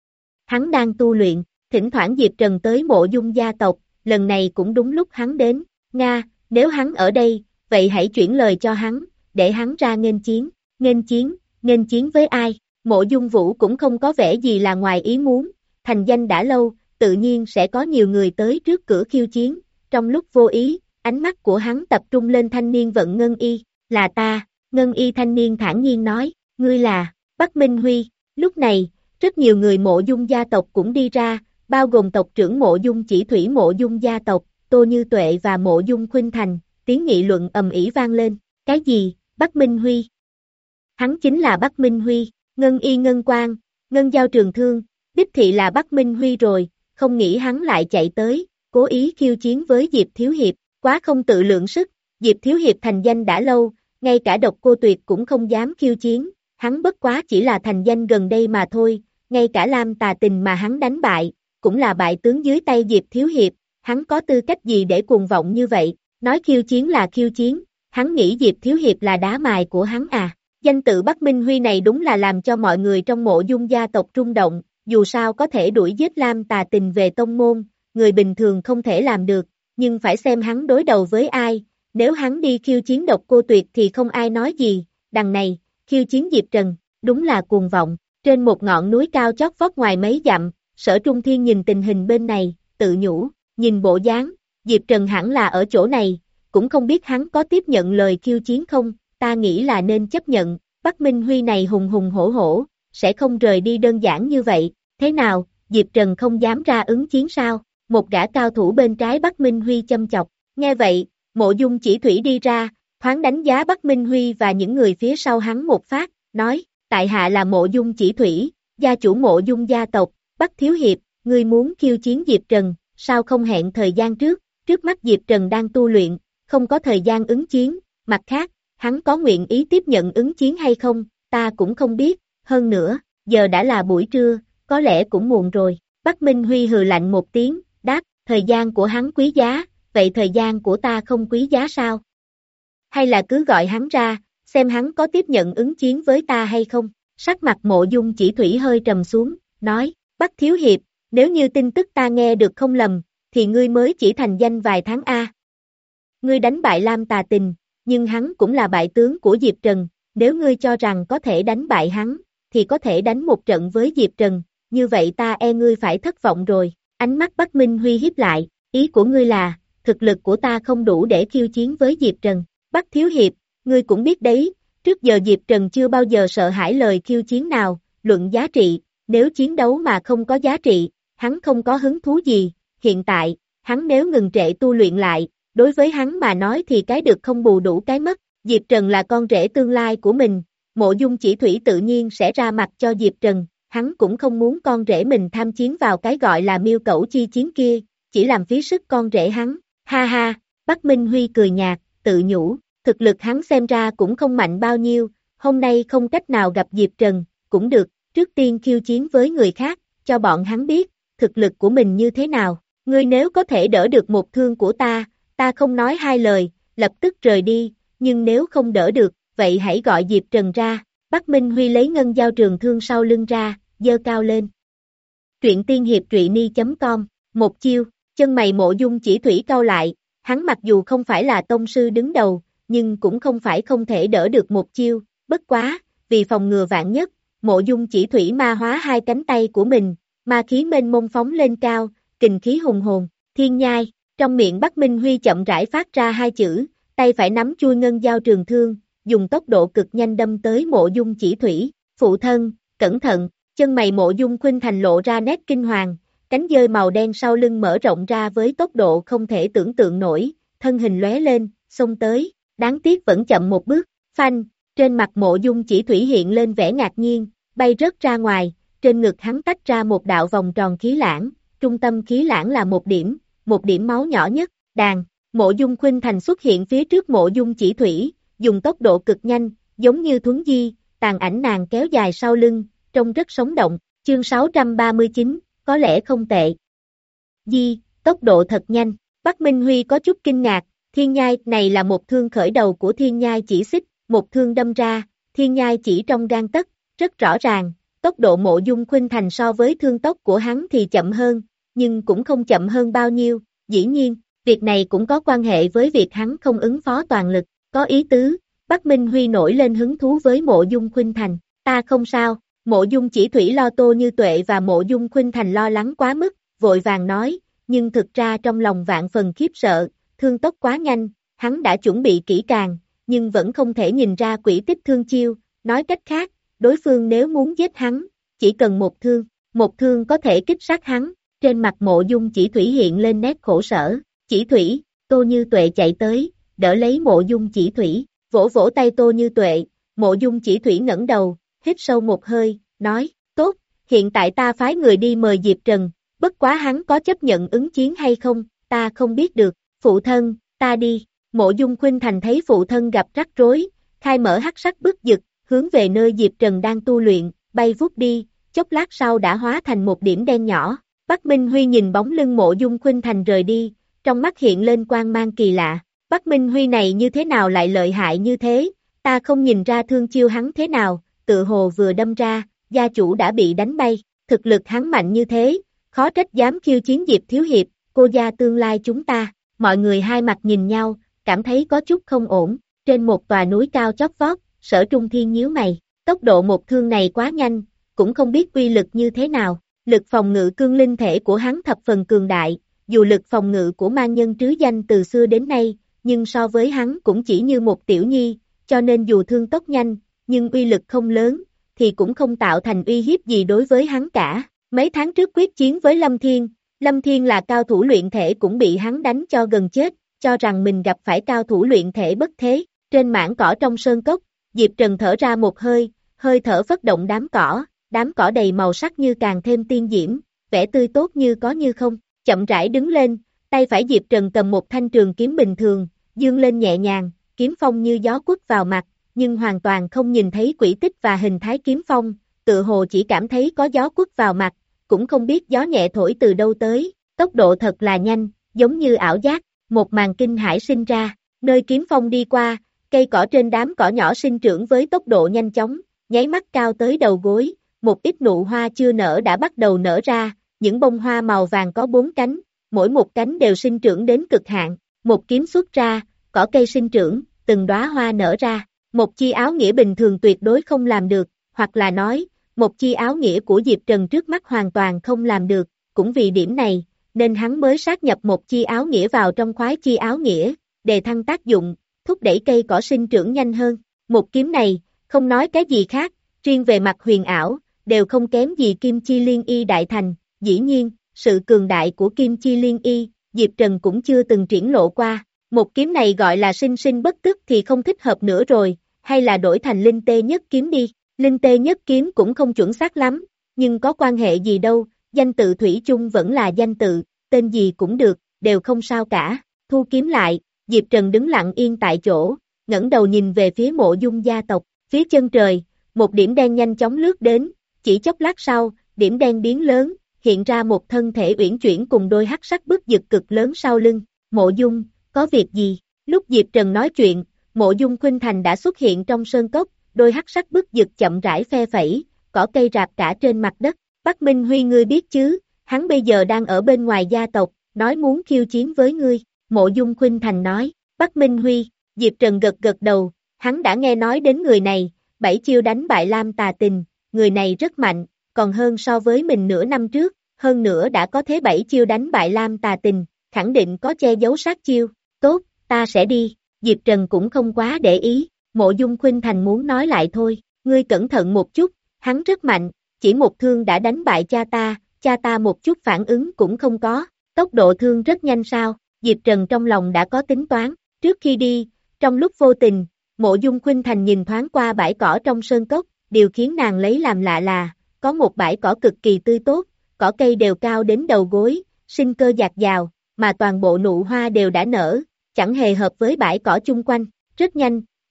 Hắn đang tu luyện, thỉnh thoảng Diệp Trần tới Mộ Dung gia tộc, lần này cũng đúng lúc hắn đến, Nga, nếu hắn ở đây, vậy hãy chuyển lời cho hắn, để hắn ra nghênh chiến, nghênh chiến, nghênh chiến với ai? Mộ Dung Vũ cũng không có vẻ gì là ngoài ý muốn, thành danh đã lâu, tự nhiên sẽ có nhiều người tới trước cửa khiêu chiến, trong lúc vô ý, ánh mắt của hắn tập trung lên thanh niên vận ngân y, là ta, ngân y thanh niên thản nhiên nói, ngươi là, Bắc Minh Huy, lúc này, rất nhiều người Mộ Dung gia tộc cũng đi ra, bao gồm tộc trưởng Mộ Dung Chỉ Thủy Mộ Dung gia tộc, Tô Như Tuệ và Mộ Dung Khuynh Thành, tiếng nghị luận ầm ĩ vang lên, cái gì, Bắc Minh Huy? Hắn chính là Bắc Minh Huy, ngân y ngân quang, ngân giao trường thương, đích thị là Bắc Minh Huy rồi, không nghĩ hắn lại chạy tới, cố ý khiêu chiến với Diệp Thiếu Hiệp, quá không tự lượng sức, Diệp Thiếu Hiệp thành danh đã lâu, ngay cả Độc Cô Tuyệt cũng không dám khiêu chiến, hắn bất quá chỉ là thành danh gần đây mà thôi, ngay cả Lam Tà Tình mà hắn đánh bại, cũng là bại tướng dưới tay Diệp Thiếu Hiệp, hắn có tư cách gì để cuồng vọng như vậy, nói khiêu chiến là khiêu chiến, hắn nghĩ Diệp Thiếu Hiệp là đá mài của hắn à, danh tự Bắc Minh Huy này đúng là làm cho mọi người trong Mộ Dung gia tộc rung động, dù sao có thể đuổi giết Lam Tà Tình về tông môn, người bình thường không thể làm được, nhưng phải xem hắn đối đầu với ai, nếu hắn đi khiêu chiến Độc Cô Tuyệt thì không ai nói gì, đằng này, khiêu chiến Diệp Trần, đúng là cuồng vọng, trên một ngọn núi cao chót vót ngoài mấy dặm, Sở Trung Thiên nhìn tình hình bên này, tự nhủ, nhìn bộ dáng, Diệp Trần hẳn là ở chỗ này, cũng không biết hắn có tiếp nhận lời khiêu chiến không, ta nghĩ là nên chấp nhận, Bắc Minh Huy này hùng hùng hổ hổ, sẽ không rời đi đơn giản như vậy, thế nào, Diệp Trần không dám ra ứng chiến sao, một gã cao thủ bên trái Bắc Minh Huy châm chọc, nghe vậy, Mộ Dung Chỉ Thủy đi ra, thoáng đánh giá Bắc Minh Huy và những người phía sau hắn một phát, nói, tại hạ là Mộ Dung Chỉ Thủy, gia chủ Mộ Dung gia tộc, Bắc Thiếu Hiệp, ngươi muốn khiêu chiến Diệp Trần, sao không hẹn thời gian trước, trước mắt Diệp Trần đang tu luyện, không có thời gian ứng chiến, mặt khác, hắn có nguyện ý tiếp nhận ứng chiến hay không, ta cũng không biết, hơn nữa, giờ đã là buổi trưa, có lẽ cũng muộn rồi, Bắc Minh Huy hừ lạnh một tiếng, đáp, thời gian của hắn quý giá, vậy thời gian của ta không quý giá sao? Hay là cứ gọi hắn ra, xem hắn có tiếp nhận ứng chiến với ta hay không? Sắc mặt Mộ Dung Chỉ Thủy hơi trầm xuống, nói, Bắc Thiếu Hiệp, nếu như tin tức ta nghe được không lầm, thì ngươi mới chỉ thành danh vài tháng a. Ngươi đánh bại Lam Tà Tình, nhưng hắn cũng là bại tướng của Diệp Trần, nếu ngươi cho rằng có thể đánh bại hắn, thì có thể đánh một trận với Diệp Trần, như vậy ta e ngươi phải thất vọng rồi. Ánh mắt Bắc Minh Huy hiếp lại, ý của ngươi là, thực lực của ta không đủ để khiêu chiến với Diệp Trần. Bắc Thiếu Hiệp, ngươi cũng biết đấy, trước giờ Diệp Trần chưa bao giờ sợ hãi lời khiêu chiến nào, luận giá trị, nếu chiến đấu mà không có giá trị, hắn không có hứng thú gì, hiện tại, hắn nếu ngừng trệ tu luyện lại, đối với hắn mà nói thì cái được không bù đủ cái mất, Diệp Trần là con rể tương lai của mình, Mộ Dung Chỉ Thủy tự nhiên sẽ ra mặt cho Diệp Trần, hắn cũng không muốn con rể mình tham chiến vào cái gọi là miêu cẩu chi chiến kia, chỉ làm phí sức con rể hắn, ha ha, Bắc Minh Huy cười nhạt, tự nhủ, thực lực hắn xem ra cũng không mạnh bao nhiêu, hôm nay không cách nào gặp Diệp Trần, cũng được, trước tiên khiêu chiến với người khác, cho bọn hắn biết, thực lực của mình như thế nào, ngươi nếu có thể đỡ được một thương của ta, ta không nói hai lời, lập tức rời đi, nhưng nếu không đỡ được, vậy hãy gọi Diệp Trần ra, Bắc Minh Huy lấy ngân giao trường thương sau lưng ra, giơ cao lên. Truyện tiên hiệp truyện ni chấm com, một chiêu, chân mày Mộ Dung Chỉ Thủy cau lại, hắn mặc dù không phải là tông sư đứng đầu, nhưng cũng không phải không thể đỡ được một chiêu, bất quá, vì phòng ngừa vạn nhất, Mộ Dung Chỉ Thủy ma hóa hai cánh tay của mình, ma khí mênh mông phóng lên cao, kình khí hùng hồn, thiên nhai, trong miệng Bắc Minh Huy chậm rãi phát ra hai chữ, tay phải nắm chui ngân giao trường thương, dùng tốc độ cực nhanh đâm tới Mộ Dung Chỉ Thủy, phụ thân, cẩn thận, chân mày Mộ Dung Khuynh Thành lộ ra nét kinh hoàng, cánh dơi màu đen sau lưng mở rộng ra với tốc độ không thể tưởng tượng nổi, thân hình lóe lên, xông tới, đáng tiếc vẫn chậm một bước, phanh, trên mặt Mộ Dung Chỉ Thủy hiện lên vẻ ngạc nhiên, bay rớt ra ngoài, trên ngực hắn tách ra một đạo vòng tròn khí lãng, trung tâm khí lãng là một điểm, một điểm máu nhỏ nhất, đàn, Mộ Dung Khuynh Thành xuất hiện phía trước Mộ Dung Chỉ Thủy, dùng tốc độ cực nhanh, giống như thuấn di, tàn ảnh nàng kéo dài sau lưng, trông rất sống động. Chương sáu trăm ba mươi chín, có lẽ không tệ. Di, tốc độ thật nhanh. Bắc Minh Huy có chút kinh ngạc, thiên nhai này là một thương khởi đầu của thiên nhai chỉ xích, một thương đâm ra, thiên nhai chỉ trong gang tấc, rất rõ ràng, tốc độ Mộ Dung Khuynh Thành so với thương tốc của hắn thì chậm hơn, nhưng cũng không chậm hơn bao nhiêu, dĩ nhiên, việc này cũng có quan hệ với việc hắn không ứng phó toàn lực, có ý tứ, Bắc Minh Huy nổi lên hứng thú với Mộ Dung Khuynh Thành, ta không sao, Mộ Dung Chỉ Thủy lo Tô Như Tuệ và Mộ Dung Khuynh Thành lo lắng quá mức, vội vàng nói, nhưng thực ra trong lòng vạn phần khiếp sợ, thương tốc quá nhanh, hắn đã chuẩn bị kỹ càng, nhưng vẫn không thể nhìn ra quỷ tích thương chiêu, nói cách khác, đối phương nếu muốn giết hắn, chỉ cần một thương, một thương có thể kích sát hắn, trên mặt Mộ Dung Chỉ Thủy hiện lên nét khổ sở, Chỉ Thủy, Tô Như Tuệ chạy tới, đỡ lấy Mộ Dung Chỉ Thủy, vỗ vỗ tay Tô Như Tuệ, Mộ Dung Chỉ Thủy ngẩng đầu, hít sâu một hơi, nói, tốt, hiện tại ta phái người đi mời Diệp Trần, bất quá hắn có chấp nhận ứng chiến hay không, ta không biết được, phụ thân, ta đi, Mộ Dung Khuynh Thành thấy phụ thân gặp rắc rối, khai mở hắc sắc bức dực, hướng về nơi Diệp Trần đang tu luyện, bay vút đi, chốc lát sau đã hóa thành một điểm đen nhỏ, Bắc Minh Huy nhìn bóng lưng Mộ Dung Khuynh Thành rời đi, trong mắt hiện lên quang mang kỳ lạ, Bắc Minh Huy này như thế nào lại lợi hại như thế, ta không nhìn ra thương chiêu hắn thế nào, tự hồ vừa đâm ra, gia chủ đã bị đánh bay, thực lực hắn mạnh như thế, khó trách dám khiêu chiến Diệp Thiếu Hiệp, cô gia tương lai chúng ta, mọi người hai mặt nhìn nhau, cảm thấy có chút không ổn, trên một tòa núi cao chót vót, Sở Trung Thiên nhíu mày, tốc độ một thương này quá nhanh, cũng không biết uy lực như thế nào, lực phòng ngự cương linh thể của hắn thập phần cường đại, dù lực phòng ngự của mang nhân trứ danh từ xưa đến nay, nhưng so với hắn cũng chỉ như một tiểu nhi, cho nên dù thương tốc nhanh, nhưng uy lực không lớn, thì cũng không tạo thành uy hiếp gì đối với hắn cả. Mấy tháng trước quyết chiến với Lâm Thiên, Lâm Thiên là cao thủ luyện thể cũng bị hắn đánh cho gần chết, cho rằng mình gặp phải cao thủ luyện thể bất thế. Trên mảng cỏ trong sơn cốc, Diệp Trần thở ra một hơi, hơi thở phất động đám cỏ, đám cỏ đầy màu sắc như càng thêm tiên diễm, vẻ tươi tốt như có như không, chậm rãi đứng lên, tay phải Diệp Trần cầm một thanh trường kiếm bình thường, dương lên nhẹ nhàng, kiếm phong như gió quất vào mặt, nhưng hoàn toàn không nhìn thấy quỹ tích và hình thái kiếm phong, tự hồ chỉ cảm thấy có gió quất vào mặt, cũng không biết gió nhẹ thổi từ đâu tới, tốc độ thật là nhanh, giống như ảo giác, một màn kinh hãi sinh ra, nơi kiếm phong đi qua, cây cỏ trên đám cỏ nhỏ sinh trưởng với tốc độ nhanh chóng, nháy mắt cao tới đầu gối, một ít nụ hoa chưa nở đã bắt đầu nở ra, những bông hoa màu vàng có bốn cánh, mỗi một cánh đều sinh trưởng đến cực hạn, một kiếm xuất ra, cỏ cây sinh trưởng, từng đóa hoa nở ra, một chi áo nghĩa bình thường tuyệt đối không làm được, hoặc là nói, một chi áo nghĩa của Diệp Trần trước mắt hoàn toàn không làm được, cũng vì điểm này, nên hắn mới sát nhập một chi áo nghĩa vào trong khoái chi áo nghĩa, đề thăng tác dụng, thúc đẩy cây cỏ sinh trưởng nhanh hơn. Một kiếm này, không nói cái gì khác, riêng về mặt huyền ảo, đều không kém gì Kim Chi Liên Y đại thành, dĩ nhiên, sự cường đại của Kim Chi Liên Y, Diệp Trần cũng chưa từng triển lộ qua. Một kiếm này gọi là sinh sinh bất tức thì không thích hợp nữa rồi, hay là đổi thành linh tê nhất kiếm đi. Linh tê nhất kiếm cũng không chuẩn xác lắm, nhưng có quan hệ gì đâu, danh tự thủy chung vẫn là danh tự, tên gì cũng được, đều không sao cả. Thu kiếm lại, Diệp Trần đứng lặng yên tại chỗ, ngẩng đầu nhìn về phía Mộ Dung gia tộc, phía chân trời, một điểm đen nhanh chóng lướt đến, chỉ chốc lát sau, điểm đen biến lớn, hiện ra một thân thể uyển chuyển cùng đôi hắc sắc bức dực cực lớn sau lưng. Mộ Dung, có việc gì? Lúc Diệp Trần nói chuyện, Mộ Dung Khuynh Thành đã xuất hiện trong sơn cốc, đôi hắc sắc bức dực chậm rãi phe phẩy, cỏ cây rạp cả trên mặt đất. Bắc Minh Huy ngươi biết chứ, hắn bây giờ đang ở bên ngoài gia tộc, nói muốn khiêu chiến với ngươi. Mộ Dung Khuynh Thành nói, Bắc Minh Huy, Diệp Trần gật gật đầu, hắn đã nghe nói đến người này, bảy chiêu đánh bại Lam Tà Tình, người này rất mạnh, còn hơn so với mình nửa năm trước, hơn nữa đã có thế bảy chiêu đánh bại Lam Tà Tình, khẳng định có che giấu sát chiêu. Tốt, ta sẽ đi. Diệp Trần cũng không quá để ý, Mộ Dung Khuynh Thành muốn nói lại thôi, ngươi cẩn thận một chút, hắn rất mạnh, chỉ một thương đã đánh bại cha ta, cha ta một chút phản ứng cũng không có, tốc độ thương rất nhanh sao? Diệp Trần trong lòng đã có tính toán, trước khi đi, trong lúc vô tình, Mộ Dung Khuynh Thành nhìn thoáng qua bãi cỏ trong sơn cốc, điều khiến nàng lấy làm lạ là, có một bãi cỏ cực kỳ tươi tốt, cỏ cây đều cao đến đầu gối, sinh cơ dạt dào, mà toàn bộ nụ hoa đều đã nở, chẳng hề hợp với bãi cỏ chung quanh. Rất nhanh,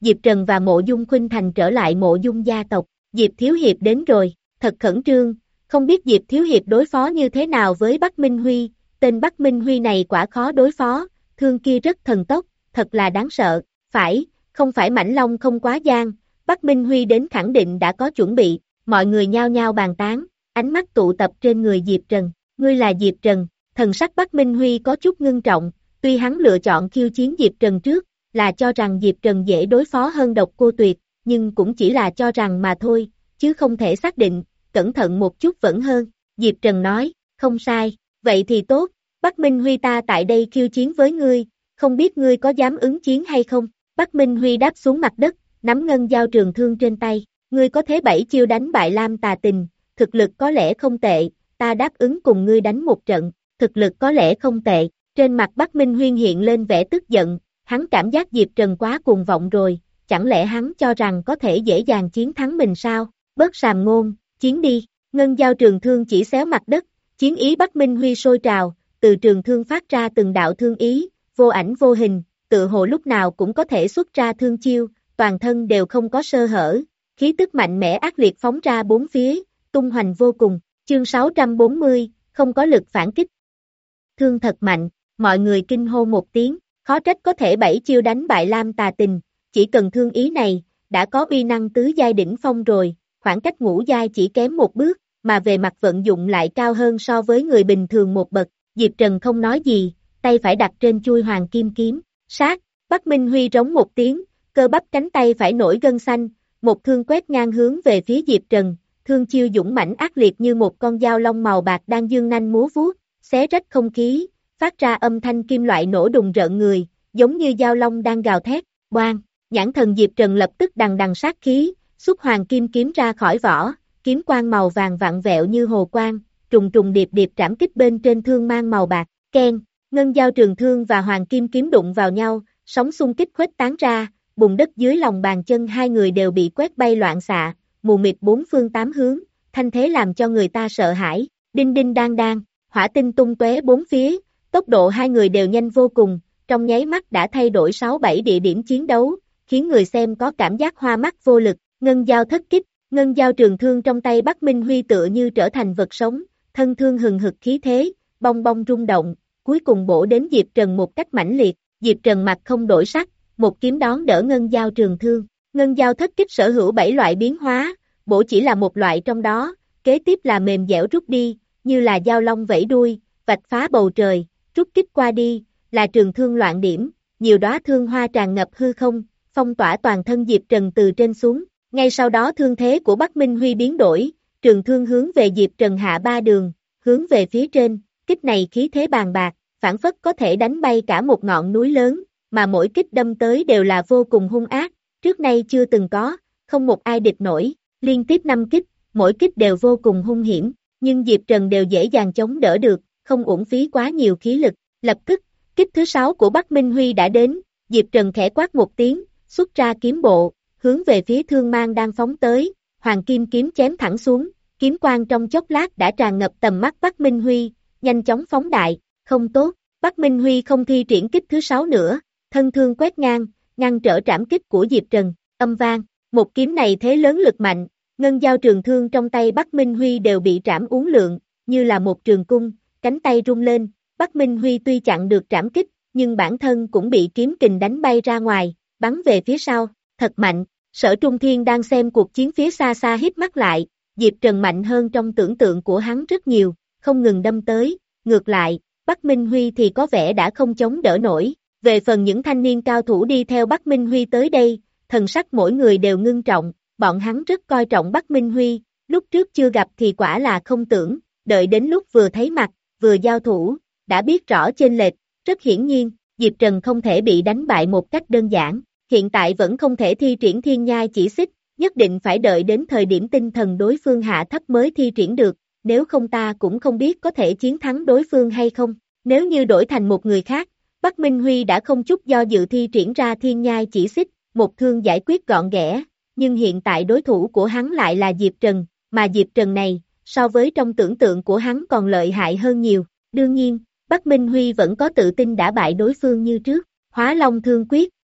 Diệp Trần và Mộ Dung Khuynh Thành trở lại Mộ Dung gia tộc. Diệp Thiếu Hiệp đến rồi, thật khẩn trương, không biết Diệp Thiếu Hiệp đối phó như thế nào với Bắc Minh Huy, tên Bắc Minh Huy này quả khó đối phó, thương kia rất thần tốc, thật là đáng sợ, phải, không phải Mãnh Long không quá gian, Bắc Minh Huy đến khẳng định đã có chuẩn bị, mọi người nhao nhao bàn tán, ánh mắt tụ tập trên người Diệp Trần, ngươi là Diệp Trần, thần sắc Bắc Minh Huy có chút ngưng trọng, tuy hắn lựa chọn khiêu chiến Diệp Trần trước, là cho rằng Diệp Trần dễ đối phó hơn Độc Cô Tuyệt, nhưng cũng chỉ là cho rằng mà thôi, chứ không thể xác định, cẩn thận một chút vẫn hơn, Diệp Trần nói, không sai, vậy thì tốt, Bắc Minh Huy ta tại đây khiêu chiến với ngươi, không biết ngươi có dám ứng chiến hay không, Bắc Minh Huy đáp xuống mặt đất, nắm ngân dao trường thương trên tay, ngươi có thế bảy chiêu đánh bại Lam Tà Tình, thực lực có lẽ không tệ, ta đáp ứng cùng ngươi đánh một trận, thực lực có lẽ không tệ, trên mặt Bắc Minh Huy hiện lên vẻ tức giận, hắn cảm giác Diệp Trần quá cuồng vọng rồi, chẳng lẽ hắn cho rằng có thể dễ dàng chiến thắng mình sao, bớt sàm ngôn, chiến đi, ngân dao trường thương chỉ xéo mặt đất, chiến ý Bắc Minh Huy sôi trào, từ trường thương phát ra từng đạo thương ý, vô ảnh vô hình, tự hồ lúc nào cũng có thể xuất ra thương chiêu, toàn thân đều không có sơ hở, khí tức mạnh mẽ ác liệt phóng ra bốn phía, tung hoành vô cùng, chương sáu trăm bốn mươi, không có lực phản kích. Thương thật mạnh, mọi người kinh hô một tiếng, khó trách có thể bảy chiêu đánh bại Lam Tà Tình, chỉ cần thương ý này, đã có uy năng tứ giai đỉnh phong rồi, khoảng cách ngũ giai chỉ kém một bước, mà về mặt vận dụng lại cao hơn so với người bình thường một bậc, Diệp Trần không nói gì, tay phải đặt trên chuôi hoàng kim kiếm, sát, Bắc Minh Huy rống một tiếng, cơ bắp cánh tay phải nổi gân xanh, một thương quét ngang hướng về phía Diệp Trần, thương chiêu dũng mãnh ác liệt như một con dao long màu bạc đang dương nanh múa vuốt, xé rách không khí, phát ra âm thanh kim loại nổ đùng rợn người, giống như dao long đang gào thét, boang, nhãn thần Diệp Trần lập tức đằng đằng sát khí, xuất hoàng kim kiếm ra khỏi vỏ, kiếm quang màu vàng vặn vẹo như hồ quang, trùng trùng điệp điệp trảm kích bên trên thương mang màu bạc, keng, ngân dao trường thương và hoàng kim kiếm đụng vào nhau, sóng xung kích khuếch tán ra, bùn đất dưới lòng bàn chân hai người đều bị quét bay loạn xạ, mù mịt bốn phương tám hướng, thanh thế làm cho người ta sợ hãi, đinh đinh đang đang, hỏa tinh tung tóe bốn phía, tốc độ hai người đều nhanh vô cùng, trong nháy mắt đã thay đổi sáu bảy địa điểm chiến đấu, khiến người xem có cảm giác hoa mắt vô lực, ngân dao thất kích, ngân dao trường thương trong tay Bắc Minh Huy tựa như trở thành vật sống, thân thương hừng hực khí thế, bong bong rung động, cuối cùng bổ đến Diệp Trần một cách mãnh liệt, Diệp Trần mặt không đổi sắc, một kiếm đón đỡ ngân dao trường thương, ngân dao thất kích sở hữu bảy loại biến hóa, bổ chỉ là một loại trong đó, kế tiếp là mềm dẻo rút đi, như là dao long vẫy đuôi, vạch phá bầu trời, rút kích qua đi, là trường thương loạn điểm, nhiều đóa thương hoa tràn ngập hư không, phong tỏa toàn thân Diệp Trần từ trên xuống, ngay sau đó thương thế của Bắc Minh Huy biến đổi, trường thương hướng về Diệp Trần hạ ba đường, hướng về phía trên, kích này khí thế bàn bạc, phản phất có thể đánh bay cả một ngọn núi lớn, mà mỗi kích đâm tới đều là vô cùng hung ác, trước nay chưa từng có, không một ai địch nổi, liên tiếp năm kích, mỗi kích đều vô cùng hung hiểm, nhưng Diệp Trần đều dễ dàng chống đỡ được, không uổng phí quá nhiều khí lực, lập tức, kích thứ sáu của Bắc Minh Huy đã đến, Diệp Trần khẽ quát một tiếng, xuất ra kiếm bộ, hướng về phía thương mang đang phóng tới, hoàng kim kiếm chém thẳng xuống, kiếm quang trong chốc lát đã tràn ngập tầm mắt Bắc Minh Huy, nhanh chóng phóng đại, không tốt, Bắc Minh Huy không thi triển kích thứ sáu nữa, thân thương quét ngang, ngăn trở trảm kích của Diệp Trần, âm vang, một kiếm này thế lớn lực mạnh, ngân dao trường thương trong tay Bắc Minh Huy đều bị trảm uốn lượn, như là một trường cung, cánh tay rung lên, Bắc Minh Huy tuy chặn được trảm kích, nhưng bản thân cũng bị kiếm kình đánh bay ra ngoài, bắn về phía sau, thật mạnh, Sở Trung Thiên đang xem cuộc chiến phía xa xa hít mắt lại, Diệp Trần mạnh hơn trong tưởng tượng của hắn rất nhiều, không ngừng đâm tới, ngược lại, Bắc Minh Huy thì có vẻ đã không chống đỡ nổi, về phần những thanh niên cao thủ đi theo Bắc Minh Huy tới đây, thần sắc mỗi người đều ngưng trọng, bọn hắn rất coi trọng Bắc Minh Huy, lúc trước chưa gặp thì quả là không tưởng, đợi đến lúc vừa thấy mặt, vừa giao thủ, đã biết rõ chênh lệch, rất hiển nhiên, Diệp Trần không thể bị đánh bại một cách đơn giản, hiện tại vẫn không thể thi triển thiên nhai chỉ xích, nhất định phải đợi đến thời điểm tinh thần đối phương hạ thấp mới thi triển được, nếu không ta cũng không biết có thể chiến thắng đối phương hay không, nếu như đổi thành một người khác, Bắc Minh Huy đã không chút do dự thi triển ra thiên nhai chỉ xích, một thương giải quyết gọn ghẽ, nhưng hiện tại đối thủ của hắn lại là Diệp Trần, mà Diệp Trần này, so với trong tưởng tượng của hắn còn lợi hại hơn nhiều, đương nhiên, Bắc Minh Huy vẫn có tự tin đã bại đối phương như trước, Hóa Long Thương Quyết,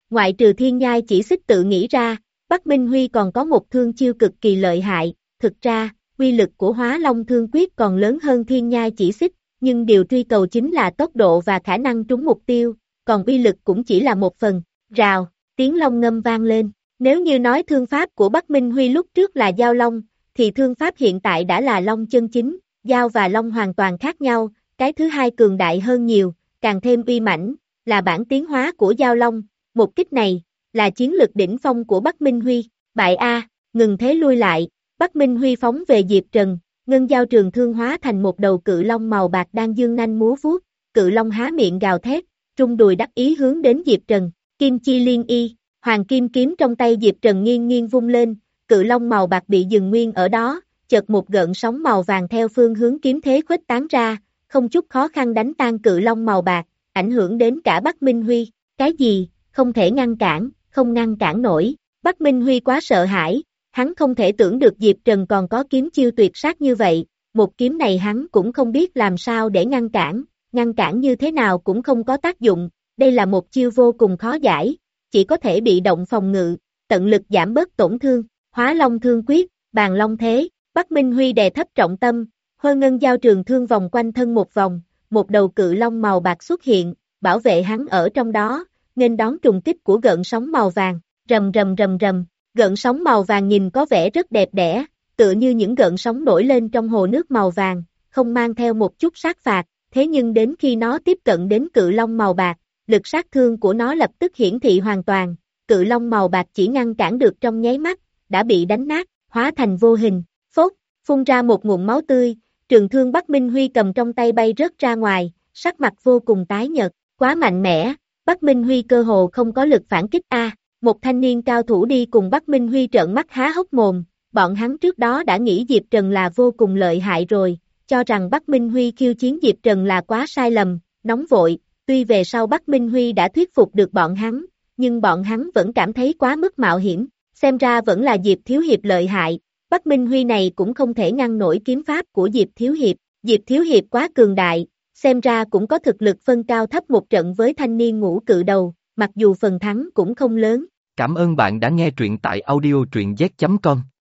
ngoại trừ thiên nhai chỉ xích tự nghĩ ra, Bắc Minh Huy còn có một thương chiêu cực kỳ lợi hại, thực ra, uy lực của Hóa Long Thương Quyết còn lớn hơn thiên nhai chỉ xích, nhưng điều truy cầu chính là tốc độ và khả năng trúng mục tiêu, còn uy lực cũng chỉ là một phần. Rào, tiếng long ngâm vang lên. Nếu như nói thương pháp của Bắc Minh Huy lúc trước là giao long, thì thương pháp hiện tại đã là long chân chính, giao và long hoàn toàn khác nhau, cái thứ hai cường đại hơn nhiều, càng thêm uy mãnh, là bản tiến hóa của giao long, một kích này, là chiến lực đỉnh phong của Bắc Minh Huy. Bại A, ngừng thế lui lại, Bắc Minh Huy phóng về Diệp Trần, ngân giao trường thương hóa thành một đầu cự long màu bạc đang dương nanh múa vuốt, cự long há miệng gào thét, trung đùi đắc ý hướng đến Diệp Trần, kim chi liên y, hoàng kim kiếm trong tay Diệp Trần nghiêng nghiêng vung lên, cự long màu bạc bị dừng nguyên ở đó, chợt một gợn sóng màu vàng theo phương hướng kiếm thế khuếch tán ra, không chút khó khăn đánh tan cự long màu bạc, ảnh hưởng đến cả Bắc Minh Huy, cái gì, không thể ngăn cản, không ngăn cản nổi, Bắc Minh Huy quá sợ hãi, hắn không thể tưởng được Diệp Trần còn có kiếm chiêu tuyệt sát như vậy, một kiếm này hắn cũng không biết làm sao để ngăn cản, ngăn cản như thế nào cũng không có tác dụng, đây là một chiêu vô cùng khó giải, chỉ có thể bị động phòng ngự, tận lực giảm bớt tổn thương, Hóa Long Thương Quyết, bàn long thế, Bắc Minh Huy đè thấp trọng tâm, hôi ngân giao trường thương vòng quanh thân một vòng, một đầu cự long màu bạc xuất hiện, bảo vệ hắn ở trong đó, nghênh đón trùng kích của gợn sóng màu vàng, rầm rầm rầm rầm, gợn sóng màu vàng nhìn có vẻ rất đẹp đẽ, tựa như những gợn sóng nổi lên trong hồ nước màu vàng, không mang theo một chút sát phạt, thế nhưng đến khi nó tiếp cận đến cự long màu bạc, lực sát thương của nó lập tức hiển thị hoàn toàn, cự long màu bạc chỉ ngăn cản được trong nháy mắt, đã bị đánh nát, hóa thành vô hình, phốt, phun ra một ngụm máu tươi, trường thương Bắc Minh Huy cầm trong tay bay rớt ra ngoài, sắc mặt vô cùng tái nhợt, quá mạnh mẽ, Bắc Minh Huy cơ hồ không có lực phản kích a. Một thanh niên cao thủ đi cùng Bắc Minh Huy trợn mắt há hốc mồm, bọn hắn trước đó đã nghĩ Diệp Trần là vô cùng lợi hại rồi, cho rằng Bắc Minh Huy khiêu chiến Diệp Trần là quá sai lầm, nóng vội, tuy về sau Bắc Minh Huy đã thuyết phục được bọn hắn, nhưng bọn hắn vẫn cảm thấy quá mức mạo hiểm, xem ra vẫn là Diệp Thiếu Hiệp lợi hại, Bắc Minh Huy này cũng không thể ngăn nổi kiếm pháp của Diệp Thiếu Hiệp, Diệp Thiếu Hiệp quá cường đại, xem ra cũng có thực lực phân cao thấp một trận với thanh niên ngũ cự đầu, mặc dù phần thắng cũng không lớn. Cảm ơn bạn đã nghe truyện tại audio truyện z chấm com.